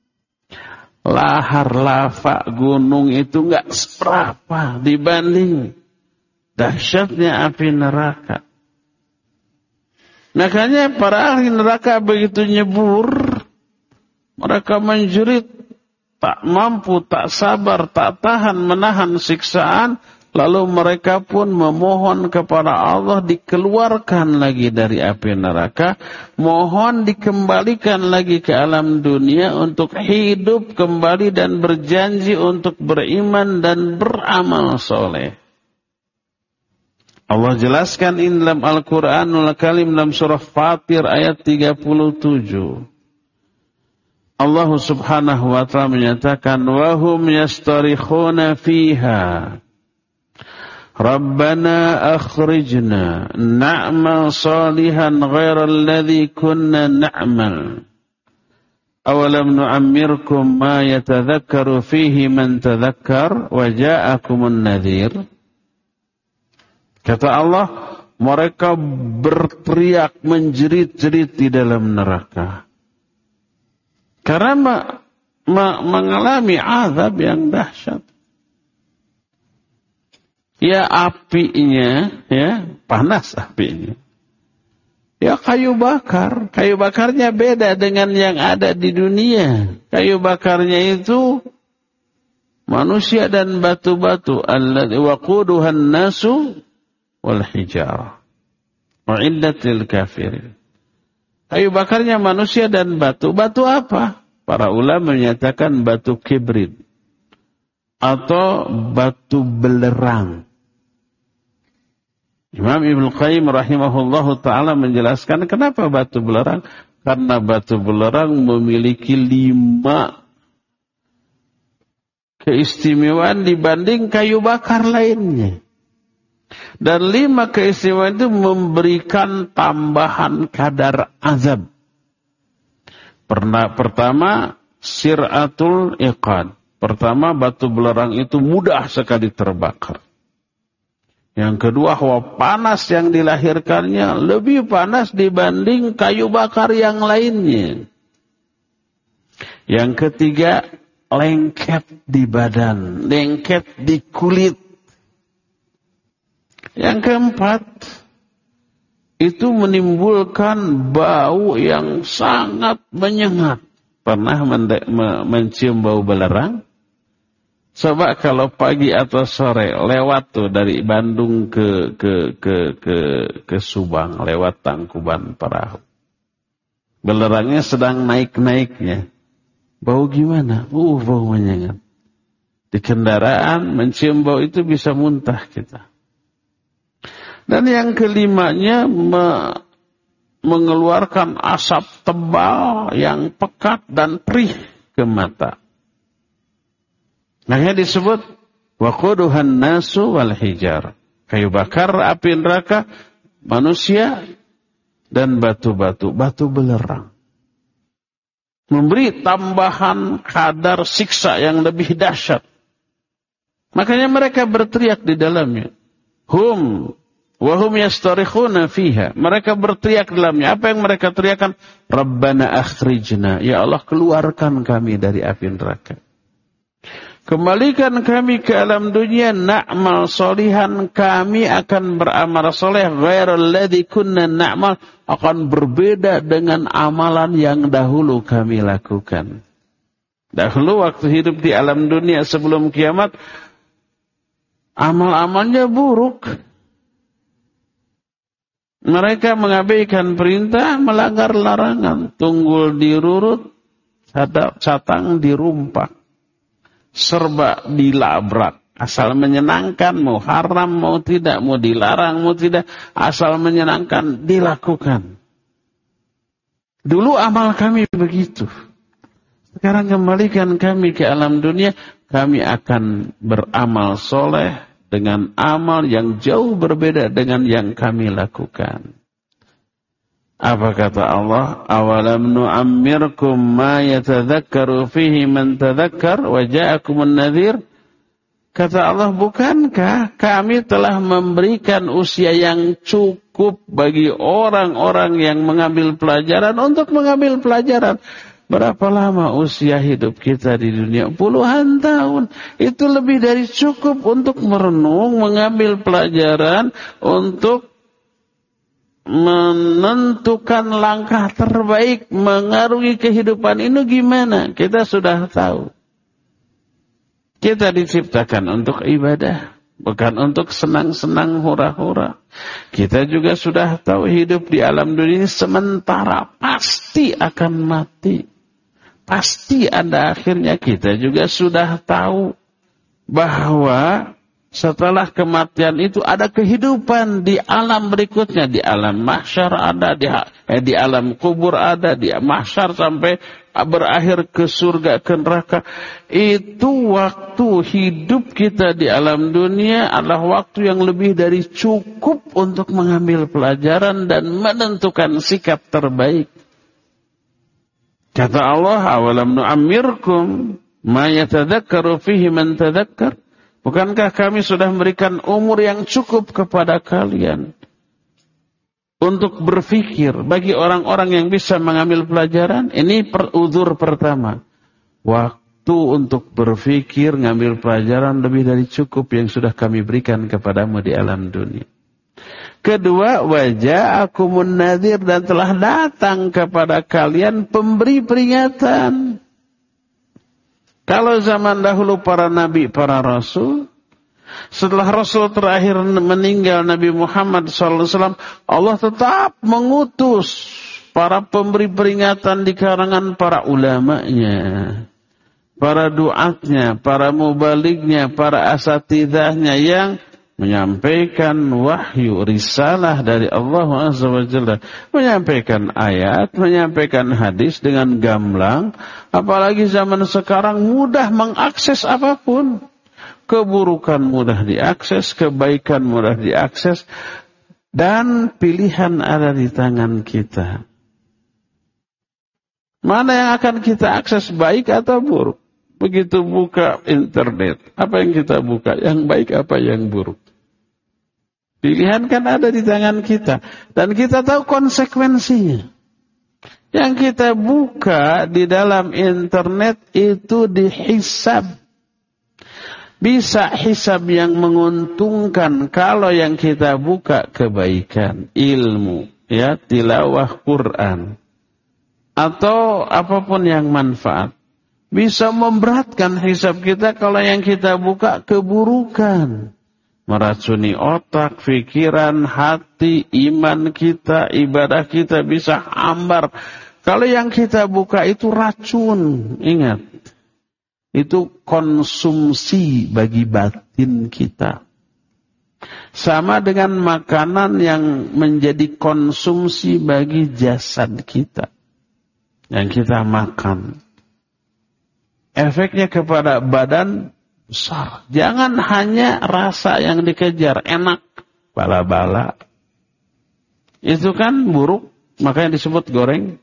Lahar lava gunung itu enggak seberapa dibanding dahsyatnya api neraka. Makanya para ahli neraka begitu nyebur, mereka menjerit, tak mampu, tak sabar, tak tahan menahan siksaan, lalu mereka pun memohon kepada Allah dikeluarkan lagi dari api neraka, mohon dikembalikan lagi ke alam dunia untuk hidup kembali dan berjanji untuk beriman dan beramal soleh. Allah jelaskan in dalam Al-Quranul Karim dalam surah Fatir ayat 37. Allah subhanahu wa ta'ala menyatakan, وَهُمْ يَسْتَرِخُونَ فِيهَا رَبَّنَا أَخْرِجْنَا نَعْمَلْ صَالِحًا غَيْرَ الَّذِي كُنَّا نَعْمَلْ أَوَلَمْ نُعَمِّرْكُمْ مَا يَتَذَكَّرُ فِيهِ مَنْ تَذَكَّرَ وَجَاءَكُمُ النَّذِيرُ. Kata Allah, mereka berteriak menjerit-jerit di dalam neraka. Karena mengalami azab yang dahsyat. Ya apinya, ya panas apinya. Ya kayu bakar. Kayu bakarnya beda dengan yang ada di dunia. Kayu bakarnya itu manusia dan batu-batu. Alladzi waquduhan nasu wal hijarah. U'iddat lil kafirin. Kayu bakarnya manusia dan batu. Batu apa? Para ulama menyatakan batu kibrit atau batu belerang. Imam Ibnu Qayyim rahimahullahu ta'ala menjelaskan kenapa batu belerang. Karena batu belerang memiliki 5 keistimewaan dibanding kayu bakar lainnya. Dan 5 keistimewaan itu memberikan tambahan kadar azab. Pertama, sir'atul iqad. Pertama, batu belerang itu mudah sekali terbakar. Yang kedua, hawa panas yang dilahirkannya lebih panas dibanding kayu bakar yang lainnya. Yang ketiga, lengket di badan, lengket di kulit. Yang keempat, itu menimbulkan bau yang sangat menyengat. Pernah mencium bau belerang? Coba kalau pagi atau sore lewat tuh dari Bandung ke Subang, lewat Tangkuban Perahu. Belerangnya sedang naik-naiknya. Bau gimana? Bau menyengat. Di kendaraan mencium bau itu bisa muntah kita. Dan yang kelimanya mengeluarkan asap tebal yang pekat dan perih ke mata. Makanya disebut waquduhan nasu wal hijar. Kayu bakar api neraka manusia dan batu-batu, batu belerang. Memberi tambahan kadar siksa yang lebih dahsyat. Makanya mereka berteriak di dalamnya. Wahum yastarikhuna fiha. Mereka berteriak dalamnya. Apa yang mereka teriakan? Rabbana akhrijna. Ya Allah, keluarkan kami dari api neraka. Kembalikan kami ke alam dunia. Na'mal solihan. Kami akan beramal soleh. Ghairal ladzi kunna na'mal. Akan berbeda dengan amalan yang dahulu kami lakukan. Dahulu waktu hidup di alam dunia sebelum kiamat, amal-amalnya buruk. Mereka mengabaikan perintah, melanggar larangan. Tunggul dirurut, catang dirumpak. Serba dilabrak. Asal menyenangkan, mau haram, mau tidak, mau dilarang, mau tidak. Asal menyenangkan, dilakukan. Dulu amal kami begitu. Sekarang kembalikan kami ke alam dunia, kami akan beramal soleh dengan amal yang jauh berbeda dengan yang kami lakukan. Apa kata Allah? Awalam nu'ammirkum ma yatadhakkaru fihi man tadhakkar wa ja'akumun nadhir. Kata Allah, bukankah kami telah memberikan usia yang cukup bagi orang-orang yang mengambil pelajaran untuk mengambil pelajaran. Berapa lama usia hidup kita di dunia? Puluhan tahun. Itu lebih dari cukup untuk merenung, mengambil pelajaran, untuk menentukan langkah terbaik, mengarungi kehidupan ini gimana. Kita sudah tahu. Kita diciptakan untuk ibadah, bukan untuk senang-senang hura-hura. Kita juga sudah tahu hidup di alam dunia ini sementara, pasti akan mati. Pasti ada akhirnya. Kita juga sudah tahu bahwa setelah kematian itu ada kehidupan di alam berikutnya. Di alam mahsyar ada, di alam kubur ada, di mahsyar sampai berakhir ke surga, ke neraka. Itu waktu hidup kita di alam dunia adalah waktu yang lebih dari cukup untuk mengambil pelajaran dan menentukan sikap terbaik. Kata Allah, awalam nu'ammirkum ma yatadhakkaru fihi man tadhakkar. Bukankah kami sudah memberikan umur yang cukup kepada kalian untuk berfikir bagi orang-orang yang bisa mengambil pelajaran? Ini uzur pertama. Waktu untuk berfikir, ngambil pelajaran lebih dari cukup yang sudah kami berikan kepadamu di alam dunia. Kedua, waja'akumun nadhir, dan telah datang kepada kalian pemberi peringatan. Kalau zaman dahulu para nabi, para rasul, setelah rasul terakhir meninggal Nabi Muhammad SAW, Allah tetap mengutus para pemberi peringatan di kalangan para ulamanya, para duatnya, para mubalignya, para asatidahnya yang menyampaikan wahyu, risalah dari Allah Azza wa Jalla, menyampaikan ayat, menyampaikan hadis dengan gamblang. Apalagi zaman sekarang mudah mengakses apapun. Keburukan mudah diakses, kebaikan mudah diakses, dan pilihan ada di tangan kita. Mana yang akan kita akses, baik atau buruk? Begitu buka internet, apa yang kita buka? Yang baik apa yang buruk? Pilihan kan ada di tangan kita. Dan kita tahu konsekuensinya. Yang kita buka di dalam internet itu dihisab. Bisa hisab yang menguntungkan kalau yang kita buka kebaikan, ilmu, ya, tilawah Quran, atau apapun yang manfaat. Bisa memberatkan hisab kita kalau yang kita buka keburukan. Meracuni otak, pikiran, hati, iman kita, ibadah kita bisa hambar. Kalau yang kita buka itu racun, ingat. Itu konsumsi bagi batin kita. Sama dengan makanan yang menjadi konsumsi bagi jasad kita. Yang kita makan. Efeknya kepada badan besar. Jangan hanya rasa yang dikejar, enak, bala-bala. Itu kan buruk, makanya disebut goreng.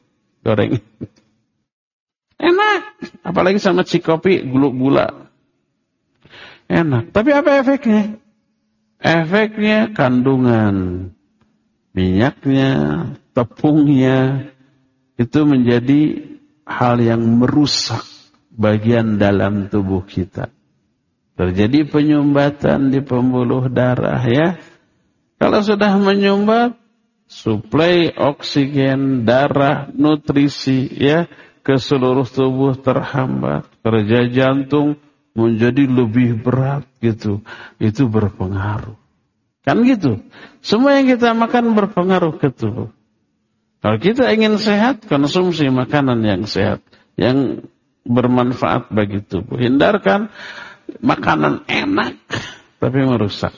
Enak, apalagi sama cikopi, gula. Enak, tapi apa efeknya? Efeknya kandungan minyaknya, tepungnya, itu menjadi hal yang merusak bagian dalam tubuh kita. Terjadi penyumbatan di pembuluh darah, ya. Kalau sudah menyumbat, suplai oksigen, darah, nutrisi, ya, ke seluruh tubuh terhambat, kerja jantung menjadi lebih berat gitu. Itu berpengaruh. Kan gitu. Semua yang kita makan berpengaruh ke tubuh. Kalau kita ingin sehat, konsumsi makanan yang sehat, yang bermanfaat bagi tubuh. Hindarkan makanan enak tapi merusak.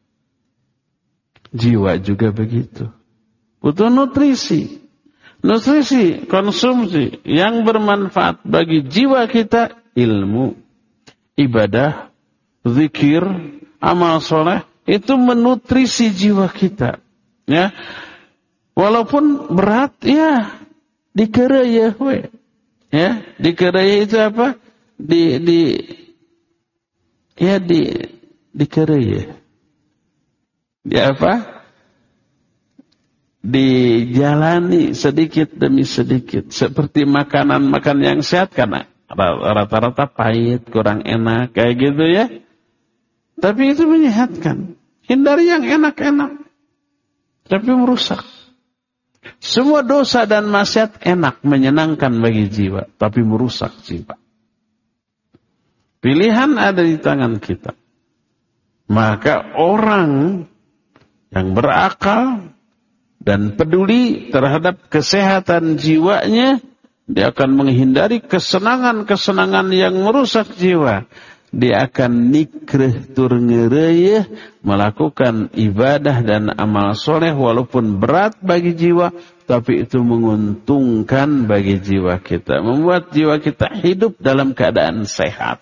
Jiwa juga begitu. Butuh nutrisi. Nutrisi, konsumsi yang bermanfaat bagi jiwa kita, ilmu, ibadah, zikir, amal soleh, itu menutrisi jiwa kita. Ya, walaupun berat, ya, dikeraya, ya, dikeraya itu apa? Dikeraya. Di apa? Dijalani sedikit demi sedikit. Seperti makanan yang sehat, karena rata-rata pahit, kurang enak, kayak gitu ya. Tapi itu menyehatkan. Hindari yang enak-enak, tapi merusak. Semua dosa dan maksiat enak, menyenangkan bagi jiwa, tapi merusak jiwa. Pilihan ada di tangan kita. Maka orang yang berakal dan peduli terhadap kesehatan jiwanya, dia akan menghindari kesenangan-kesenangan yang merusak jiwa. Dia akan nikreh tur ngereyeh, melakukan ibadah dan amal soleh walaupun berat bagi jiwa, tapi itu menguntungkan bagi jiwa kita, membuat jiwa kita hidup dalam keadaan sehat.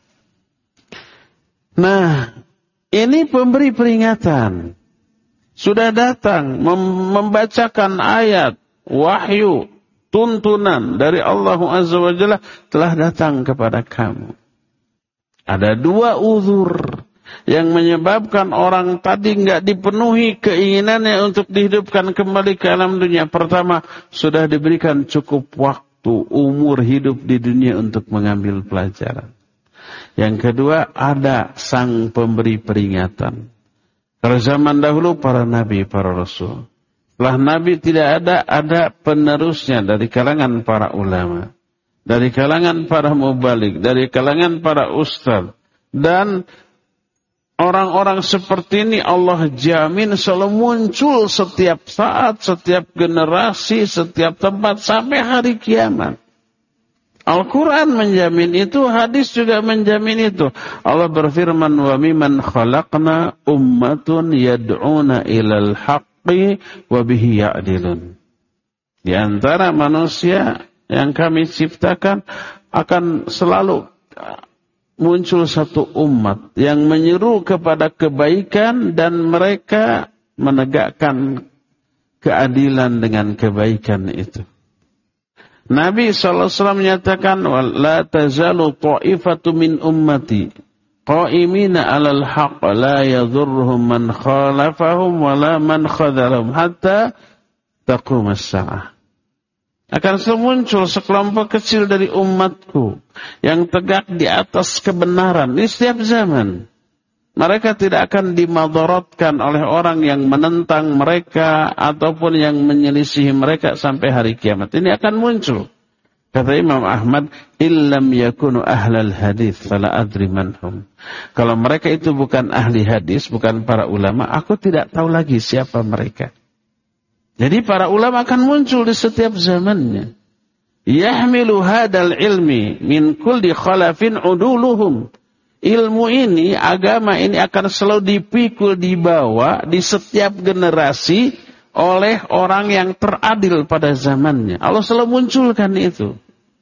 Nah, ini pemberi peringatan sudah datang membacakan ayat wahyu, tuntunan dari Allah Azza wa Jalla telah datang kepada kamu. Ada dua uzur yang menyebabkan orang tadi enggak dipenuhi keinginannya untuk dihidupkan kembali ke alam dunia. Pertama, sudah diberikan cukup waktu, umur hidup di dunia untuk mengambil pelajaran. Yang kedua, ada sang pemberi peringatan. Kalau zaman dahulu para nabi, para rasul. Setelah nabi tidak ada penerusnya dari kalangan para ulama, dari kalangan para mubalik, dari kalangan para ustaz. Dan orang-orang seperti ini Allah jamin selalu muncul setiap saat, setiap generasi, setiap tempat sampai hari kiamat. Al-Quran menjamin itu, hadis juga menjamin itu. Allah berfirman, wa mimman khalaqna ummatun yad'una ilal haqqi wa bihi ya'dilun. Di antara manusia yang kami ciptakan akan selalu muncul satu umat yang menyeru kepada kebaikan dan mereka menegakkan keadilan dengan kebaikan itu. Nabi SAW menyatakan, la tazalu ta'ifatu min ummati qa'imina 'alal haqq la yadhurruhum man khalafahum wa la man khadhalahum hatta taqum as-sa'ah. Akan muncul sekelompok kecil dari umatku yang tegak di atas kebenaran di setiap zaman. Mereka tidak akan dimadharatkan oleh orang yang menentang mereka ataupun yang menyelisihi mereka sampai hari kiamat. Ini akan muncul. Kata Imam Ahmad, illam yakunu ahlal hadis fala adri manhum. Kalau mereka itu bukan ahli hadis, bukan para ulama, aku tidak tahu lagi siapa mereka. Jadi para ulama akan muncul di setiap zamannya. Yahmilu hadal ilmi min kulli khalafin uduluhum. Ilmu ini, agama ini akan selalu dipikul, dibawa di setiap generasi oleh orang yang teradil pada zamannya. Allah selalu munculkan itu.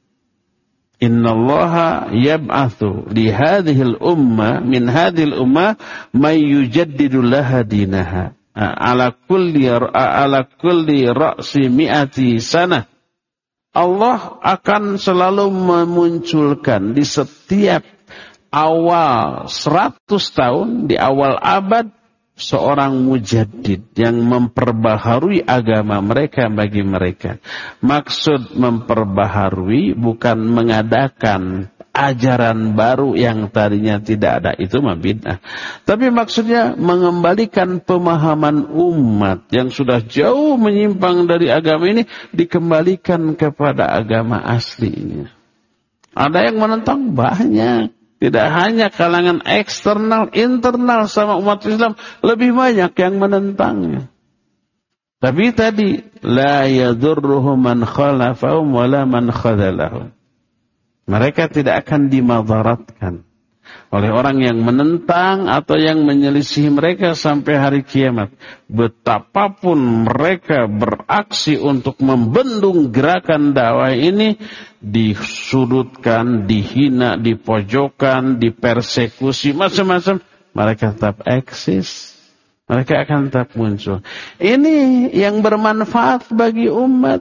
Innallaha yab'atsu li hadhil ummah min hadhil ummah may yujaddidu laha dinaha ala kulli ra'si mi'ati sanah. Allah akan selalu memunculkan di setiap awal 100 tahun, di awal abad, seorang mujaddid yang memperbaharui agama mereka bagi mereka. Maksud memperbaharui bukan mengadakan ajaran baru yang tadinya tidak ada. Itu mah bid'ah. Tapi maksudnya mengembalikan pemahaman umat yang sudah jauh menyimpang dari agama ini, dikembalikan kepada agama aslinya. Ada yang menentang banyak. Tidak hanya kalangan eksternal, internal sama umat Islam, lebih banyak yang menentangnya. Tapi tadi, la yadurruhum man khalafahum wala man khadalahum. Mereka tidak akan dimadaratkan oleh orang yang menentang atau yang menyelisih mereka sampai hari kiamat. Betapapun mereka beraksi untuk membendung gerakan dakwah ini, disudutkan, dihina, dipojokkan, dipersekusi, macam-macam, mereka tetap eksis. Mereka akan tetap muncul. Ini yang bermanfaat bagi umat.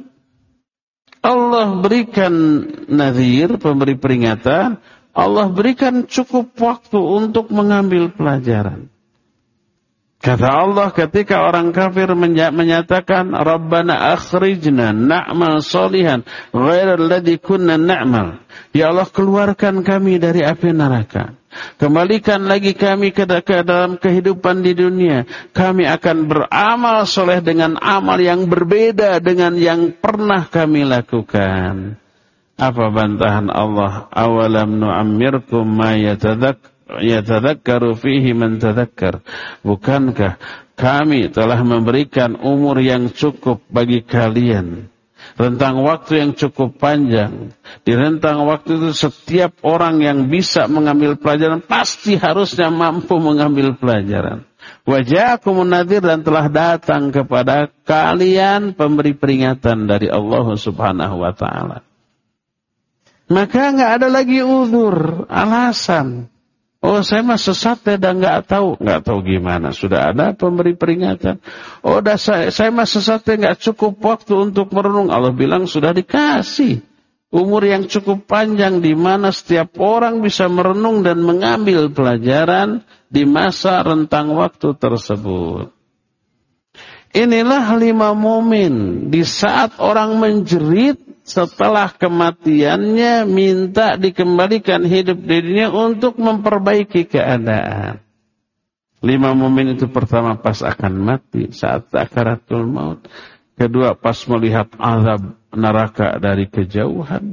Allah berikan nadhir, pemberi peringatan. Allah berikan cukup waktu untuk mengambil pelajaran. Kata Allah ketika orang kafir menyatakan, Rabbana akhrijna na'mal solihan ghairal ladzi kunna na'mal. Ya Allah, keluarkan kami dari api neraka. Kembalikan lagi kami ke dalam kehidupan di dunia. Kami akan beramal soleh dengan amal yang berbeda dengan yang pernah kami lakukan. Apa bantahan Allah? Awalam nu'ammirkum ma yatadhakkaru fihi man tadhakkar. Bukankah kami telah memberikan umur yang cukup bagi kalian, rentang waktu yang cukup panjang. Di rentang waktu itu setiap orang yang bisa mengambil pelajaran pasti harusnya mampu mengambil pelajaran. Waja'akumun nadhir, dan telah datang kepada kalian pemberi peringatan dari Allah Subhanahu wa ta'ala. Maka enggak ada lagi uzur, alasan. Oh, saya mah sesat dan enggak tahu gimana. Sudah ada pemberi peringatan. Oh, saya mah sesat enggak cukup waktu untuk merenung. Allah bilang sudah dikasih umur yang cukup panjang di mana setiap orang bisa merenung dan mengambil pelajaran di masa rentang waktu tersebut. Inilah 5 momen di saat orang menjerit setelah kematiannya minta dikembalikan hidup di dunia untuk memperbaiki keadaan. 5 momen itu: pertama pas akan mati, saat sakaratul maut. Kedua pas melihat azab neraka dari kejauhan.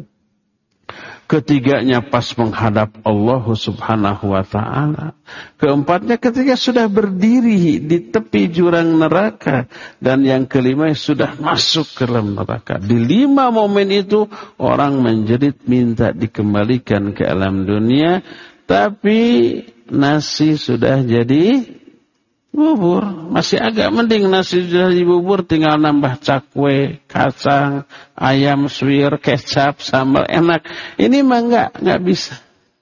Ketiganya pas menghadap Allah Subhanahu wa ta'ala. Keempatnya ketika sudah berdiri di tepi jurang neraka. Dan yang kelima sudah masuk ke dalam neraka. Di 5 momen itu orang menjerit minta dikembalikan ke alam dunia. Tapi nasi sudah jadi bubur. Masih agak mending nasi sudah jadi bubur, tinggal nambah cakwe, kacang, ayam suwir, kecap, sambal, enak. Ini mah enggak bisa.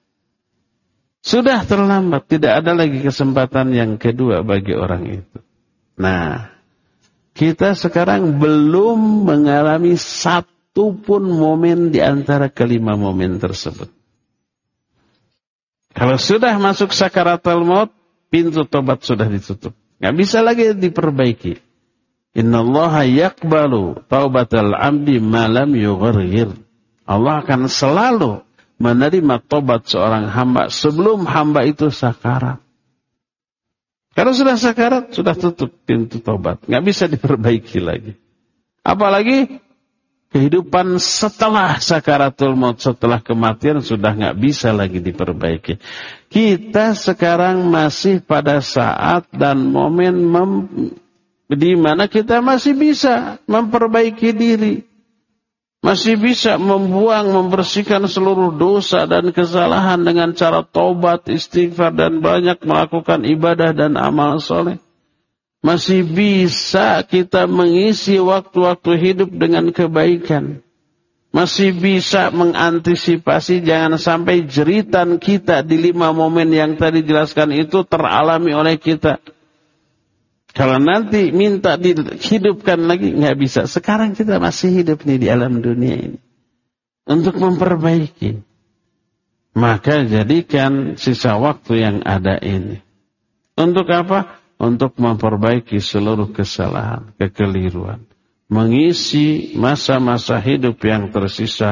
Sudah terlambat, tidak ada lagi kesempatan yang kedua bagi orang itu. Nah, kita sekarang belum mengalami satu pun momen di antara kelima momen tersebut. Kalau sudah masuk sakaratul maut, pintu tobat sudah ditutup. Nggak bisa lagi diperbaiki. Innallaha yaqbalu taubatal abdi ma lam yugharghir. Allah akan selalu menerima tobat seorang hamba sebelum hamba itu sakarat. Kalau sudah sakarat, sudah tutup pintu tobat. Nggak bisa diperbaiki lagi. Apalagi kehidupan setelah sakaratul maut, setelah kematian, sudah nggak bisa lagi diperbaiki. Kita sekarang masih pada saat dan momen di mana kita masih bisa memperbaiki diri. Masih bisa membersihkan seluruh dosa dan kesalahan dengan cara taubat, istighfar, dan banyak melakukan ibadah dan amal soleh. Masih bisa kita mengisi waktu-waktu hidup dengan kebaikan. Masih bisa mengantisipasi jangan sampai jeritan kita di 5 momen yang tadi jelaskan itu teralami oleh kita. Kalau nanti minta dihidupkan lagi, nggak bisa. Sekarang kita masih hidup nih di alam dunia ini. Untuk memperbaiki. Maka jadikan sisa waktu yang ada ini. Untuk apa? Untuk memperbaiki seluruh kesalahan, kekeliruan. Mengisi masa-masa hidup yang tersisa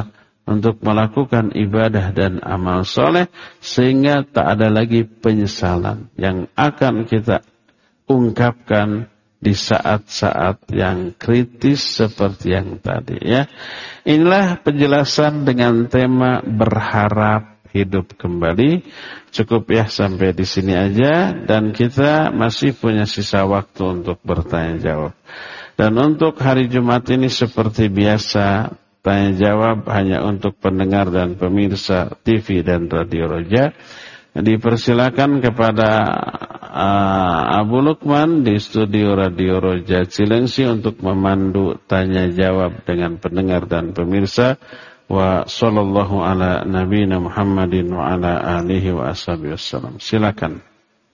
untuk melakukan ibadah dan amal soleh, sehingga tak ada lagi penyesalan yang akan kita ungkapkan di saat-saat yang kritis seperti yang tadi ya. Inilah penjelasan dengan tema berharap hidup kembali. Cukup ya sampai di sini aja, dan kita masih punya sisa waktu untuk bertanya jawab. Dan untuk hari Jumat ini seperti biasa, tanya jawab hanya untuk pendengar dan pemirsa TV dan Radio Roja. Dipersilakan kepada Abu Lukman di studio Radio Roja Cilengsi untuk memandu tanya jawab dengan pendengar dan pemirsa. Wa sallallahu ala nabiyina Muhammadin wa ala alihi wa ashabihi wassalam. Silakan.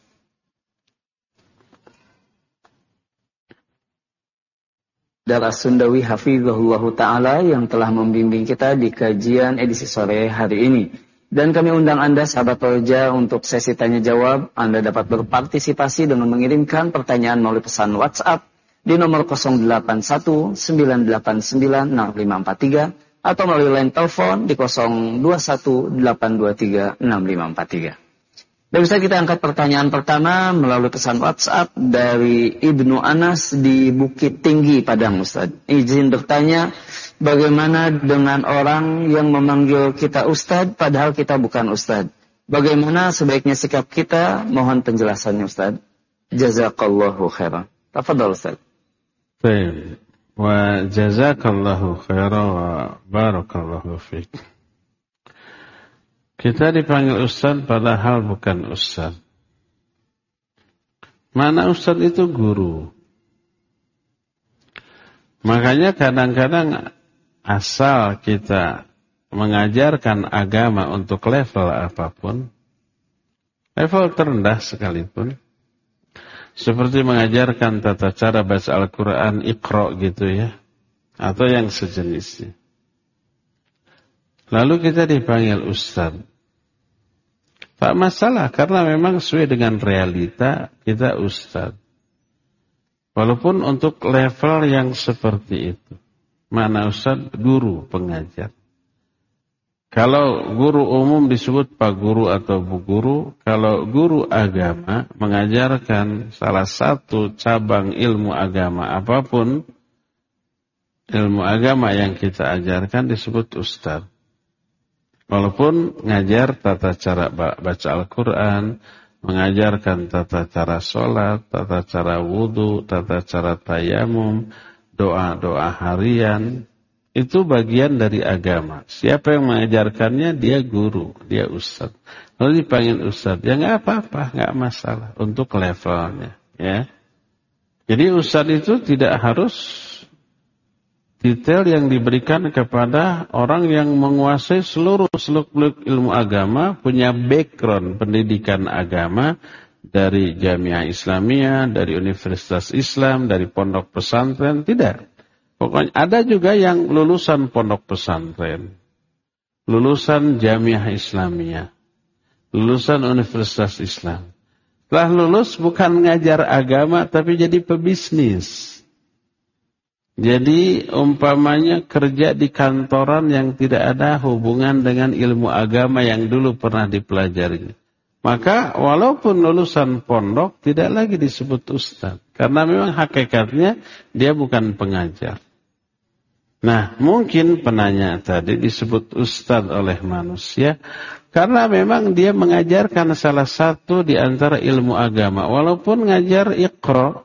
Darah Sundawi Hafizahullahu Ta'ala yang telah membimbing kita di kajian edisi sore hari ini. Dan kami undang Anda sahabat Roja untuk sesi tanya jawab. Anda dapat berpartisipasi dengan mengirimkan pertanyaan melalui pesan WhatsApp di nomor 081 989 6543 atau melalui line telepon di 021 823 6543. Dan bisa kita angkat pertanyaan pertama melalui pesan WhatsApp dari Ibnu Anas di Bukit Tinggi, Padang, Ustaz. Izin bertanya, bagaimana dengan orang yang memanggil kita Ustaz padahal kita bukan Ustaz? Bagaimana sebaiknya sikap kita? Mohon penjelasannya, Ustaz. Jazakallahu khairan. Tafadhal, Ustaz. Baik. Wa jazakallahu khairan wa barakallahu fiik. Kita dipanggil Ustaz padahal bukan Ustaz. Mana Ustaz itu guru. Makanya kadang-kadang asal kita mengajarkan agama untuk level apapun, level terendah sekalipun, seperti mengajarkan tata cara baca Al-Quran, Iqra gitu ya, atau yang sejenisnya. Lalu kita dipanggil Ustaz. Tak masalah, karena memang sesuai dengan realita kita Ustaz. Walaupun untuk level yang seperti itu. Mana Ustaz? Guru, pengajar. Kalau guru umum disebut Pak Guru atau Bu Guru. Kalau guru agama mengajarkan salah satu cabang ilmu agama apapun, ilmu agama yang kita ajarkan disebut Ustaz. Walaupun ngajar tata cara baca Al-Quran, mengajarkan tata cara sholat, tata cara wudu, tata cara tayamum, doa-doa harian, itu bagian dari agama. Siapa yang mengajarkannya, dia guru, dia ustaz. Lalu dipanggil ustaz, ya nggak apa-apa, nggak masalah untuk levelnya. Ya. Jadi ustaz itu tidak harus detail yang diberikan kepada orang yang menguasai seluruh seluk-beluk ilmu agama, punya background pendidikan agama dari Jamiah Islamiyah, dari Universitas Islam, dari pondok pesantren, tidak. Pokoknya ada juga yang lulusan pondok pesantren, lulusan Jamiah Islamiyah, lulusan Universitas Islam. Setelah lulus bukan ngajar agama tapi jadi pebisnis. Jadi umpamanya kerja di kantoran yang tidak ada hubungan dengan ilmu agama yang dulu pernah dipelajari. Maka walaupun lulusan pondok tidak lagi disebut ustaz. Karena memang hakikatnya dia bukan pengajar. Nah, mungkin penanya tadi disebut ustaz oleh manusia karena memang dia mengajarkan salah satu di antara ilmu agama. Walaupun ngajar Iqra,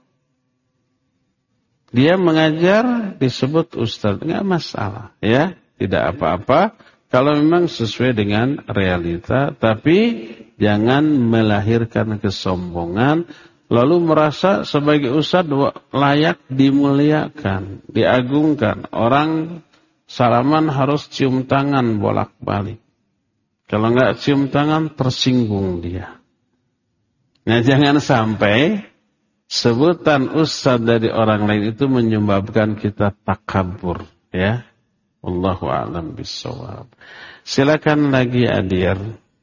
dia mengajar disebut ustaz, enggak masalah, ya, tidak apa-apa kalau memang sesuai dengan realita, tapi jangan melahirkan kesombongan. Lalu merasa sebagai ustaz layak dimuliakan, diagungkan. Orang salaman harus cium tangan bolak-balik. Kalau enggak cium tangan tersinggung dia. Nah, jangan sampai sebutan ustaz dari orang lain itu menyebabkan kita takabur, ya. Wallahu a'lam bishawab. Silakan lagi Adir.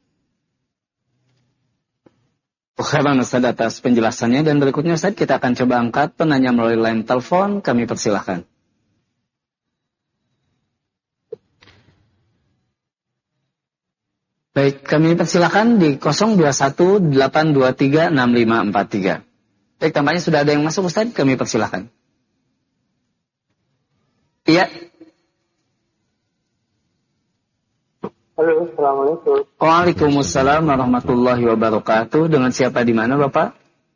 Khairan Ustaz atas penjelasannya, dan berikutnya Ustaz kita akan coba angkat penanya melalui line telepon, kami persilahkan. Baik, kami persilakan di 0218236543. Baik, tampaknya sudah ada yang masuk Ustaz, kami persilakan. Iya. Halo, Assalamualaikum. Waalaikumsalam warahmatullahi wabarakatuh. Dengan siapa di mana Bapak?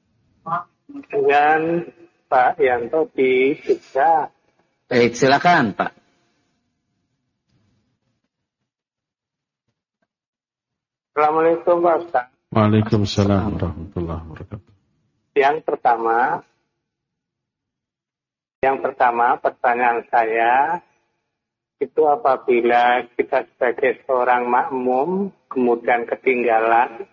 Dengan Pak Yanto di Jogja. Baik, silakan Pak. Assalamualaikum Pak Ustaz. Waalaikumsalam warahmatullahi wabarakatuh. Yang pertama pertanyaan saya itu apabila kita sebagai seorang makmum kemudian ketinggalan,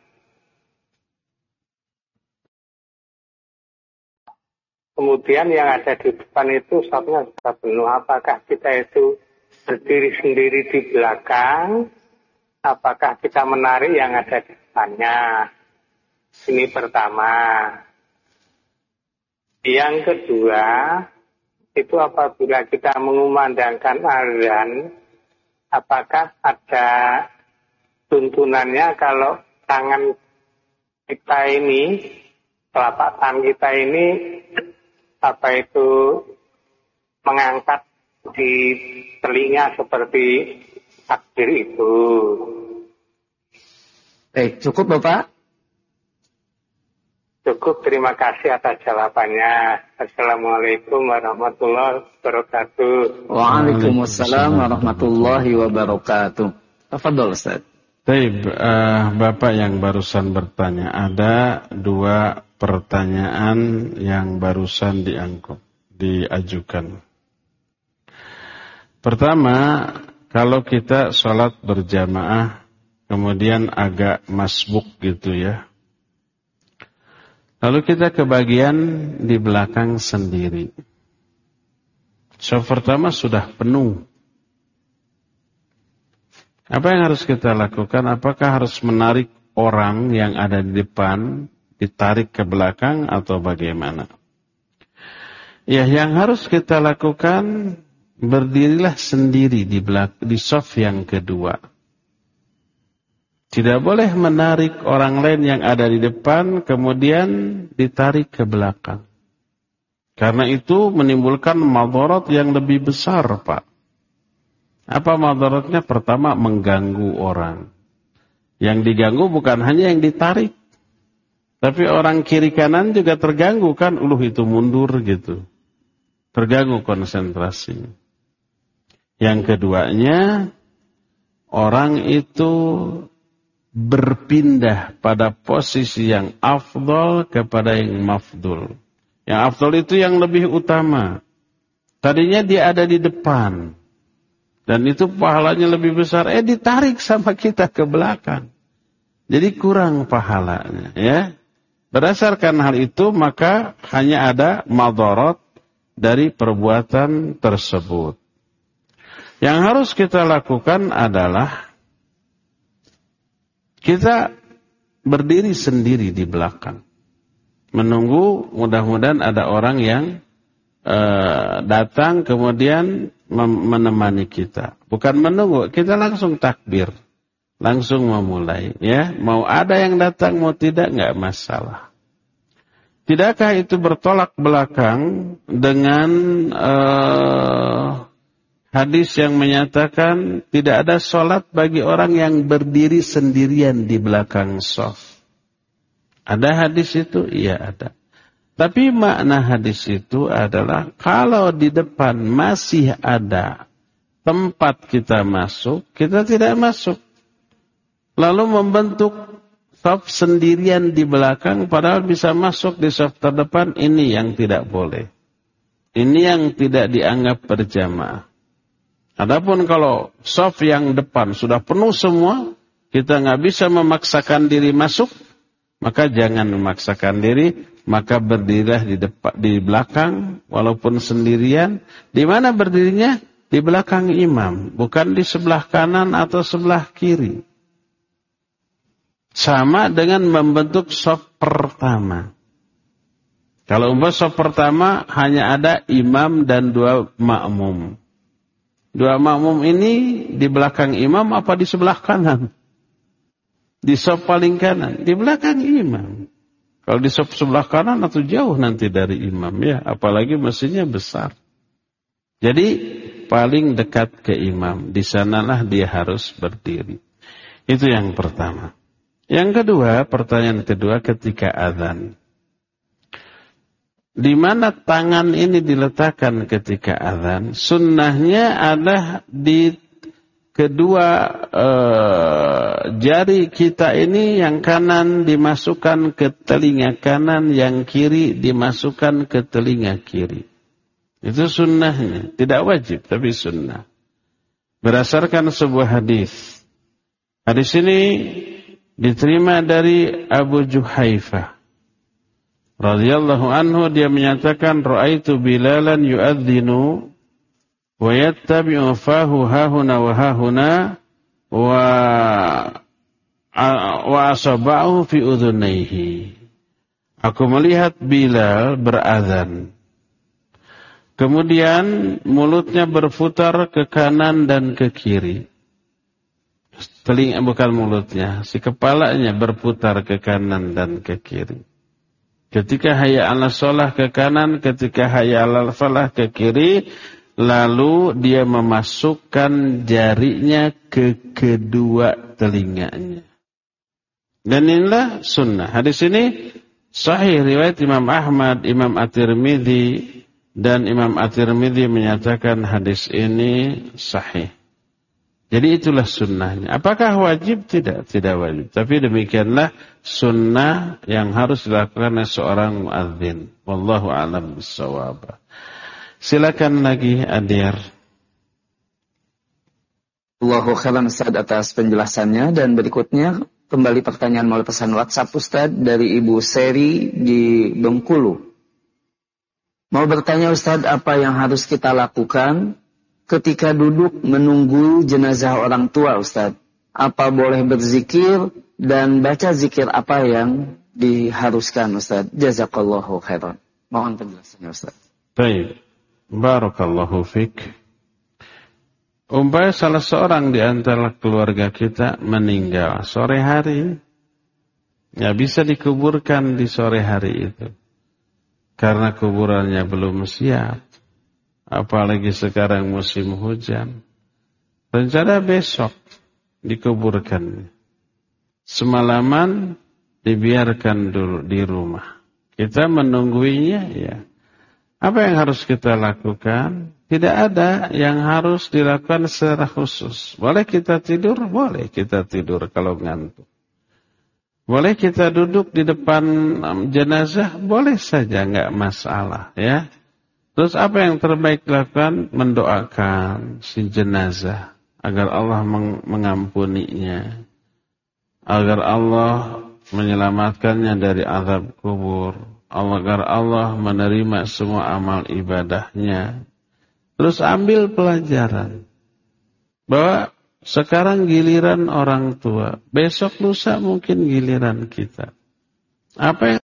kemudian yang ada di depan itu safnya sudah penuh, apakah kita itu berdiri sendiri di belakang? Apakah kita menarik yang ada di depannya? Ini pertama. Yang kedua, itu apabila kita mengumandangkan azan, apakah ada tuntunannya kalau tangan kita ini, telapak tangan kita ini, mengangkat di telinga seperti takbir itu. Baik, cukup Bapak? Cukup, terima kasih atas jawabannya. Assalamualaikum warahmatullahi wabarakatuh. Waalaikumsalam warahmatullahi wabarakatuh. Tafadhol Ustaz. Baik, Bapak yang barusan bertanya, ada 2 pertanyaan yang barusan diajukan. Pertama, kalau kita sholat berjamaah, kemudian agak masbuk gitu ya. Lalu kita kebagian di belakang sendiri. Shaf pertama sudah penuh. Apa yang harus kita lakukan? Apakah harus menarik orang yang ada di depan, ditarik ke belakang atau bagaimana? Ya, yang harus kita lakukan, berdirilah sendiri di shaf yang kedua. Tidak boleh menarik orang lain yang ada di depan, kemudian ditarik ke belakang. Karena itu menimbulkan madarat yang lebih besar, Pak. Apa madaratnya? Pertama, mengganggu orang. Yang diganggu bukan hanya yang ditarik, tapi orang kiri kanan juga terganggu kan, itu mundur gitu. Terganggu konsentrasinya. Yang keduanya, orang itu berpindah pada posisi yang afdol kepada yang mafdul. Yang afdol itu yang lebih utama. Tadinya dia ada di depan. Dan itu pahalanya lebih besar. Ditarik sama kita ke belakang. Jadi kurang pahalanya. Ya. Berdasarkan hal itu, maka hanya ada madarat dari perbuatan tersebut. Yang harus kita lakukan adalah kita berdiri sendiri di belakang. Menunggu mudah-mudahan ada orang yang datang kemudian menemani kita. Bukan menunggu, kita langsung takbir. Langsung memulai. Ya, mau ada yang datang, mau tidak, enggak masalah. Tidakkah itu bertolak belakang dengan hadis yang menyatakan tidak ada sholat bagi orang yang berdiri sendirian di belakang shaf? Ada hadis itu? Iya ada. Tapi makna hadis itu adalah kalau di depan masih ada tempat kita masuk, kita tidak masuk. Lalu membentuk shaf sendirian di belakang padahal bisa masuk di shaf terdepan, ini yang tidak boleh. Ini yang tidak dianggap berjamaah. Adapun kalau shaf yang depan sudah penuh semua, kita nggak bisa memaksakan diri masuk, maka jangan memaksakan diri, maka berdirilah di belakang, walaupun sendirian. Di mana berdirinya? Di belakang imam, bukan di sebelah kanan atau sebelah kiri. Sama dengan membentuk shaf pertama. Kalau shaf pertama hanya ada imam dan 2 makmum. 2 makmum ini di belakang imam apa di sebelah kanan? Di saf paling kanan, di belakang imam. Kalau di saf sebelah kanan atau jauh nanti dari imam ya, apalagi mesinnya besar. Jadi paling dekat ke imam, di sanalah dia harus berdiri. Itu yang pertama. Yang kedua, pertanyaan kedua ketika azan. Di mana tangan ini diletakkan ketika azan? Sunnahnya adalah di kedua jari kita ini, yang kanan dimasukkan ke telinga kanan, yang kiri dimasukkan ke telinga kiri. Itu sunnahnya, tidak wajib tapi sunnah. Berdasarkan sebuah hadis. Hadis ini diterima dari Abu Juhaifah radhiyallahu anhu, dia menyatakan ra'aitu Bilalan yu'adzinu wa yattabi'u fahu hahuna wa hahuna wa asaba'u fi udhunayhi. Aku melihat Bilal berazan, kemudian mulutnya berputar ke kanan dan ke kiri. Telinga, bukan mulutnya, si kepalanya berputar ke kanan dan ke kiri. Ketika hayya 'alas shalah ke kanan, ketika hayya 'alal falah ke kiri, lalu dia memasukkan jarinya ke kedua telinganya. Dan inilah sunnah. Hadis ini sahih riwayat Imam Ahmad, Imam At-Tirmidzi, dan Imam At-Tirmidzi menyatakan hadis ini sahih. Jadi itulah sunnahnya. Apakah wajib? Tidak, tidak wajib. Tapi demikianlah sunnah yang harus dilakukan oleh seorang muadzin. Wallahu a'lam bishawab. Silakan lagi Adir. Allahu khairan Ustaz atas penjelasannya, dan berikutnya kembali pertanyaan melalui pesan WhatsApp Ustaz dari Ibu Seri di Bengkulu. Mau bertanya Ustaz, apa yang harus kita lakukan ketika duduk menunggu jenazah orang tua Ustaz? Apa boleh berzikir dan baca zikir apa yang diharuskan Ustaz? Jazakallahu khairan. Mohon penjelasannya Ustaz. Baik. Barakallahu fik. Umpamanya salah seorang di antara keluarga kita meninggal sore hari, ya bisa dikuburkan di sore hari itu. Karena kuburannya belum siap. Apalagi sekarang musim hujan. Rencana besok dikuburkan. Semalaman dibiarkan dulu di rumah. Kita menungguinya ya. Apa yang harus kita lakukan? Tidak ada yang harus dilakukan secara khusus. Boleh kita tidur? Boleh kita tidur kalau ngantuk. Boleh kita duduk di depan jenazah? Boleh saja, enggak masalah ya. Terus apa yang terbaik dilakukan? Mendoakan si jenazah agar Allah mengampuninya, agar Allah menyelamatkannya dari azab kubur, agar Allah menerima semua amal ibadahnya. Terus ambil pelajaran bahwa sekarang giliran orang tua, besok lusa mungkin giliran kita. Apa yang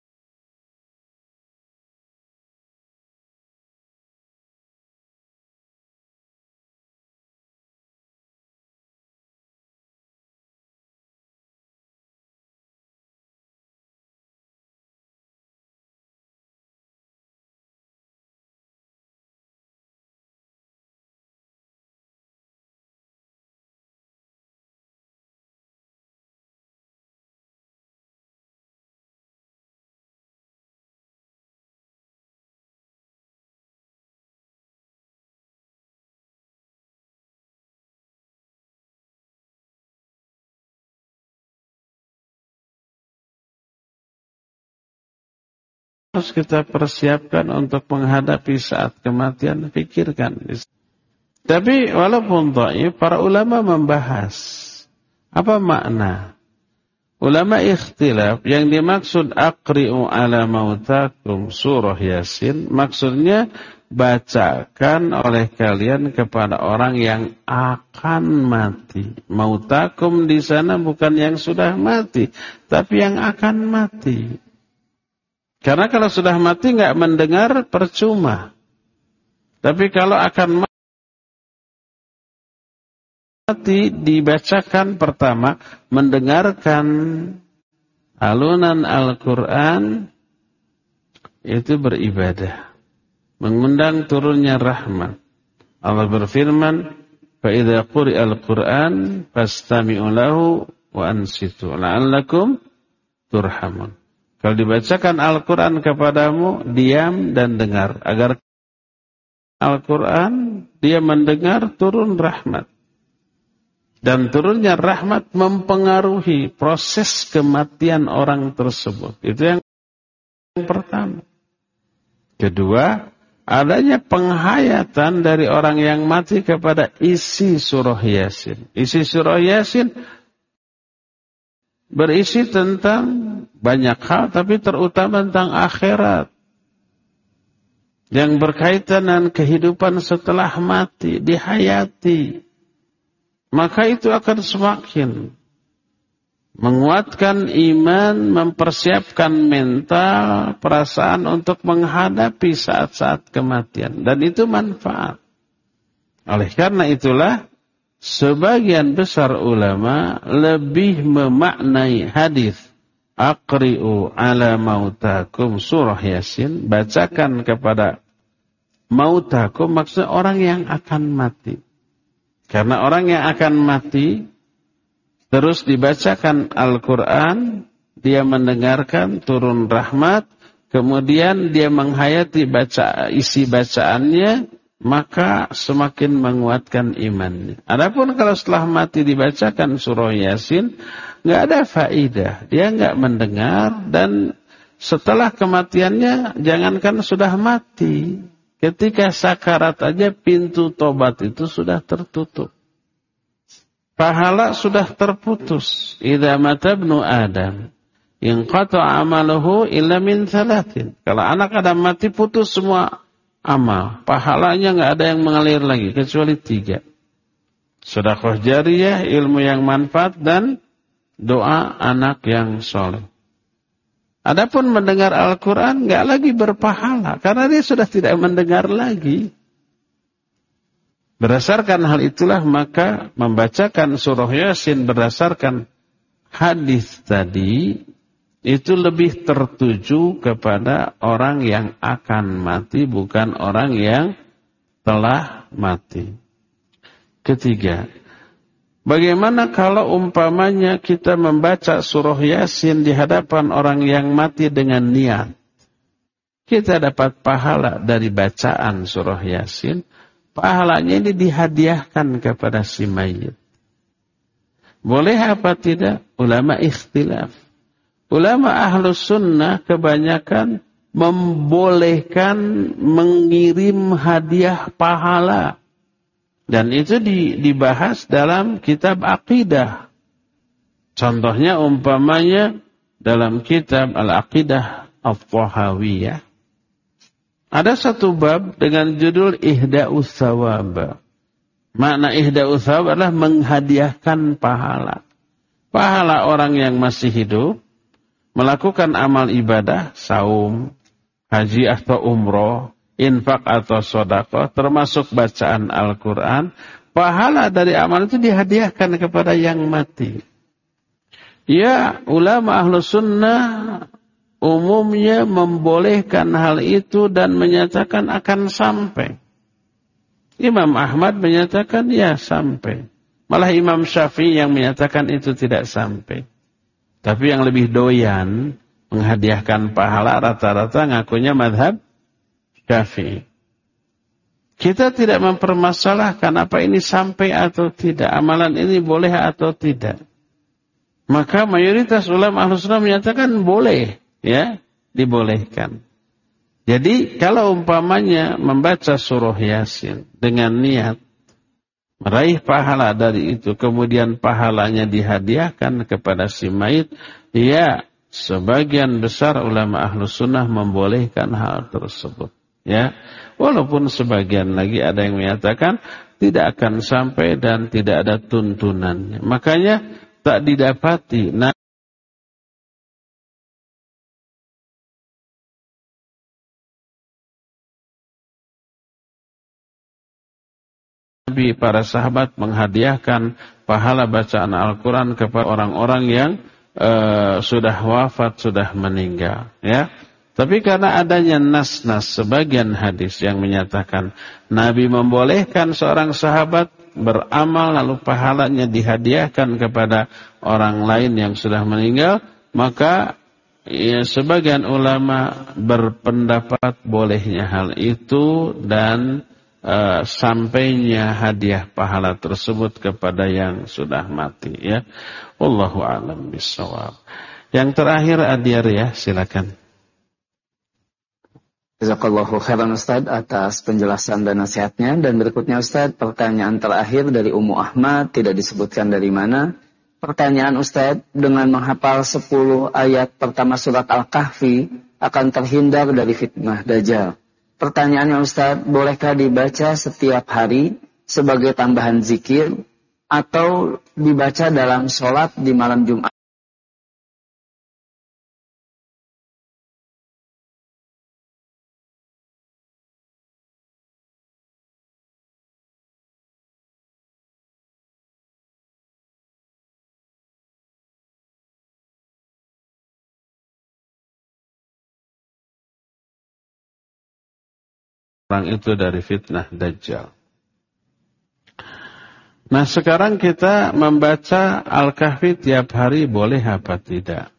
harus kita persiapkan untuk menghadapi saat kematian, pikirkan. Tapi walaupun dhaif, para ulama membahas apa makna. Ulama ikhtilaf, yang dimaksud aqri'u ala mautakum surah Yasin, maksudnya bacakan oleh kalian kepada orang yang akan mati. Mautakum di sana bukan yang sudah mati, tapi yang akan mati. Karena kalau sudah mati nggak mendengar percuma. Tapi kalau akan mati dibacakan pertama, mendengarkan alunan Al-Quran itu beribadah, mengundang turunnya rahmat. Allah berfirman, فَإِذَا قُرِئَ الْقُرْآنِ فَاسْتَمِعُوا لَهُ وَأَنْصِتُوا لَعَلَّكُمْ تُرْحَمُونَ. Kalau dibacakan Al-Quran kepadamu, diam dan dengar. Agar Al-Quran, dia mendengar, turun rahmat. Dan turunnya rahmat mempengaruhi proses kematian orang tersebut. Itu yang pertama. Kedua, adanya penghayatan dari orang yang mati kepada isi surah Yasin. Isi surah Yasin berisi tentang banyak hal, tapi terutama tentang akhirat. Yang berkaitan dengan kehidupan setelah mati, dihayati. Maka itu akan semakin menguatkan iman, mempersiapkan mental, perasaan untuk menghadapi saat-saat kematian. Dan itu manfaat. Oleh karena itulah, sebagian besar ulama lebih memaknai hadis aqri'u ala mautakum surah Yasin, bacakan kepada mautakum, maksudnya orang yang akan mati. Karena orang yang akan mati terus dibacakan Al-Quran, dia mendengarkan turun rahmat, kemudian dia menghayati isi bacaannya, maka semakin menguatkan imannya. Adapun kalau setelah mati dibacakan surah Yasin, nggak ada faidah, dia nggak mendengar, dan setelah kematiannya, jangankan sudah mati, ketika sakarat aja pintu tobat itu sudah tertutup. Pahala sudah terputus. Idza mata ibnu Adam, inqata'a amaluhu illa min thalathin. Kalau anak Adam mati, putus semua amal. Pahalanya enggak ada yang mengalir lagi kecuali 3. Sedekah jariyah, ilmu yang manfaat, dan doa anak yang soleh. Adapun mendengar Al-Quran enggak lagi berpahala karena dia sudah tidak mendengar lagi. Berdasarkan hal itulah maka membacakan surah Yasin berdasarkan hadis tadi itu lebih tertuju kepada orang yang akan mati, bukan orang yang telah mati. Ketiga, bagaimana kalau umpamanya kita membaca surah Yasin di hadapan orang yang mati dengan niat? Kita dapat pahala dari bacaan surah Yasin. Pahalanya ini dihadiahkan kepada si mayit. Boleh apa tidak? Ulama ikhtilaf. Ulama ahlus sunnah kebanyakan membolehkan mengirim hadiah pahala. Dan itu dibahas dalam kitab akidah. Contohnya umpamanya dalam kitab Al-Aqidah Al-Thahawiyah. Ada satu bab dengan judul Ihda'us Thawab. Makna Ihda'us Thawab adalah menghadiahkan pahala. Pahala orang yang masih hidup melakukan amal ibadah, saum, haji atau umroh, infak atau sedekah, termasuk bacaan Al-Quran. Pahala dari amal itu dihadiahkan kepada yang mati. Ya, ulama Ahlus Sunnah umumnya membolehkan hal itu dan menyatakan akan sampai. Imam Ahmad menyatakan ya sampai. Malah Imam Syafi'i yang menyatakan itu tidak sampai. Tapi yang lebih doyan menghadiahkan pahala rata-rata ngakunya mazhab Syafi'i. Kita tidak mempermasalahkan apa ini sampai atau tidak, amalan ini boleh atau tidak. Maka mayoritas ulama Ahlus Sunnah menyatakan boleh. Ya, dibolehkan. Jadi kalau umpamanya membaca surah Yasin dengan niat meraih pahala dari itu, kemudian pahalanya dihadiahkan kepada si mayit, ya sebagian besar ulama Ahlus Sunnah membolehkan hal tersebut. Ya, walaupun sebagian lagi ada yang menyatakan tidak akan sampai dan tidak ada tuntunannya. Makanya tak didapati Nabi, para sahabat menghadiahkan pahala bacaan Al-Quran kepada orang-orang yang sudah wafat, sudah meninggal. Ya. Tapi karena adanya nas-nas sebagian hadis yang menyatakan Nabi membolehkan seorang sahabat beramal lalu pahalanya dihadiahkan kepada orang lain yang sudah meninggal, maka ya, sebagian ulama berpendapat bolehnya hal itu dan sampainya hadiah pahala tersebut kepada yang sudah mati. Ya, wallahu a'lam bishawab. Yang terakhir Adyar, ya, silakan. Jazakallahu khairan Ustaz atas penjelasan dan nasihatnya. Dan berikutnya Ustaz, pertanyaan terakhir dari Ummu Ahmad, tidak disebutkan dari mana. Pertanyaan Ustaz, dengan menghafal 10 ayat pertama surat Al-Kahfi akan terhindar dari fitnah Dajjal. Pertanyaannya Ustaz, bolehkah dibaca setiap hari sebagai tambahan zikir atau dibaca dalam sholat di malam Jumat? Orang itu dari fitnah Dajjal. Nah, sekarang kita membaca Al-Kahfi tiap hari boleh apa tidak?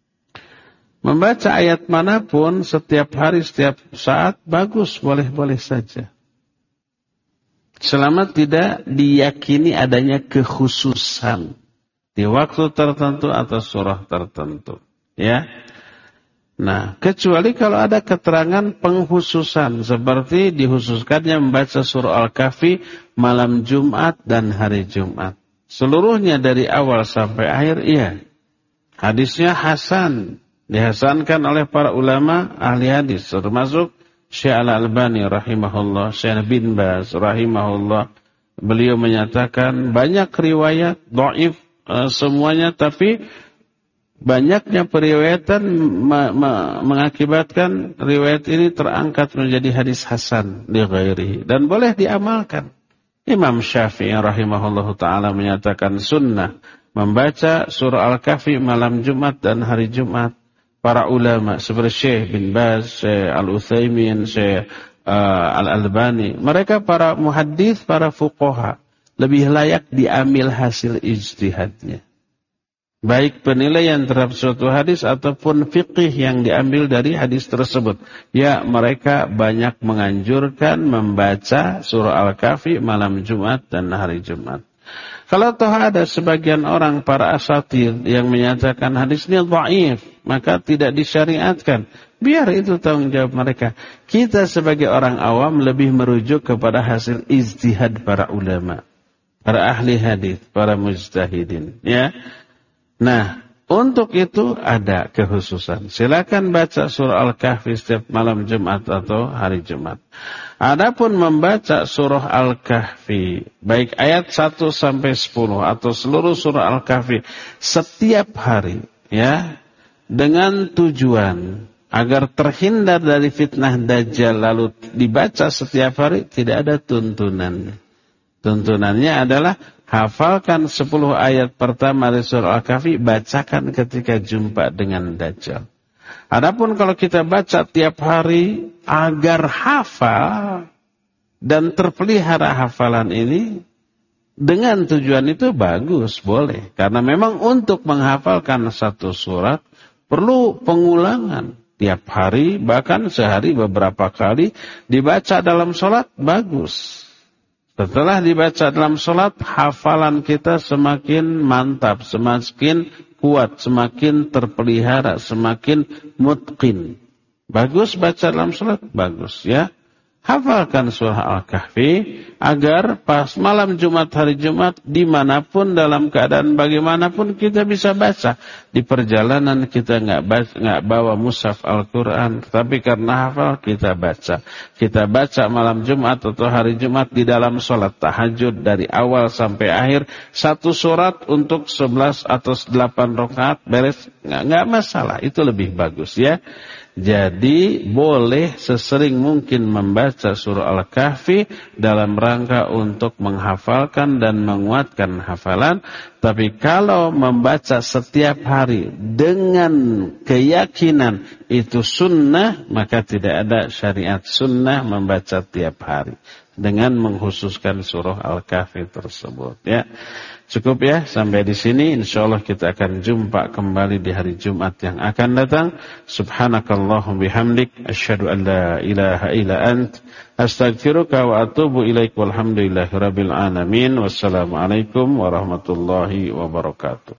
Membaca ayat manapun setiap hari, setiap saat bagus, boleh-boleh saja. Selama tidak diyakini adanya kekhususan di waktu tertentu atau surah tertentu, ya. Nah, kecuali kalau ada keterangan penghususan seperti dihususkannya membaca surah Al-Kahfi malam Jumat dan hari Jumat. Seluruhnya dari awal sampai akhir, iya. Hadisnya hasan, dihasankan oleh para ulama ahli hadis, termasuk Syekh Al-Albani rahimahullah, Syekh bin Baz rahimahullah. Beliau menyatakan banyak riwayat dhaif semuanya, tapi banyaknya periwayatan mengakibatkan riwayat ini terangkat menjadi hadis hasan li ghairihi dan boleh diamalkan. Imam Syafi'i rahimahullahu taala menyatakan sunnah membaca surah Al-Kahfi malam Jumat dan hari Jumat. Para ulama seperti Syekh bin Baz, Syekh Al-Utsaimin, Syekh Al-Albani, mereka para muhaddits, para fuqaha, lebih layak diambil hasil ijtihadnya. Baik penilaian terhadap suatu hadis ataupun fiqih yang diambil dari hadis tersebut. Ya, mereka banyak menganjurkan membaca surah Al-Kahfi malam Jumat dan hari Jumat. Kalau toh ada sebagian orang para asatir yang menyatakan hadis ini dhaif, maka tidak disyariatkan. Biar itu tanggung jawab mereka. Kita sebagai orang awam lebih merujuk kepada hasil ijtihad para ulama, para ahli hadis, para mujtahidin, ya. Nah, untuk itu ada kekhususan. Silakan baca surah Al-Kahfi setiap malam Jumat atau hari Jumat. Adapun membaca surah Al-Kahfi, baik ayat 1 sampai 10 atau seluruh surah Al-Kahfi setiap hari, ya, dengan tujuan agar terhindar dari fitnah Dajjal lalu dibaca setiap hari, tidak ada tuntunannya. Tuntunannya adalah hafalkan 10 ayat pertama dari surah Al-Kahfi, bacakan ketika jumpa dengan Dajjal. Adapun kalau kita baca tiap hari agar hafal dan terpelihara hafalan ini, dengan tujuan itu bagus, boleh. Karena memang untuk menghafalkan satu surat perlu pengulangan. Tiap hari, bahkan sehari beberapa kali dibaca dalam sholat, bagus. Setelah dibaca dalam sholat, hafalan kita semakin mantap, semakin kuat, semakin terpelihara, semakin mutqin. Bagus baca dalam sholat, bagus, ya. Hafalkan surah Al-Kahfi agar pas malam Jumat, hari Jumat, dimanapun, dalam keadaan bagaimanapun kita bisa baca. Di perjalanan kita nggak bawa mushaf Al-Quran, tapi karena hafal kita baca. Kita baca malam Jumat atau hari Jumat di dalam sholat tahajud dari awal sampai akhir, satu surat untuk 11 atau 8 rakaat beres, nggak masalah, itu lebih bagus, ya. Jadi boleh sesering mungkin membaca surah Al-Kahfi dalam rangka untuk menghafalkan dan menguatkan hafalan. Tapi kalau membaca setiap hari dengan keyakinan itu sunnah, maka tidak ada syariat sunnah membaca tiap hari dengan mengkhususkan surah Al-Kahfi tersebut. Ya. Cukup ya sampai di sini. Insyaallah kita akan jumpa kembali di hari Jumat yang akan datang. Subhanakallahumma bihamdik asyhadu an la ilaha illa ant astaghfiruka wa atubu ilaik walhamdulillahirabbil alamin. Wassalamualaikum warahmatullahi wabarakatuh.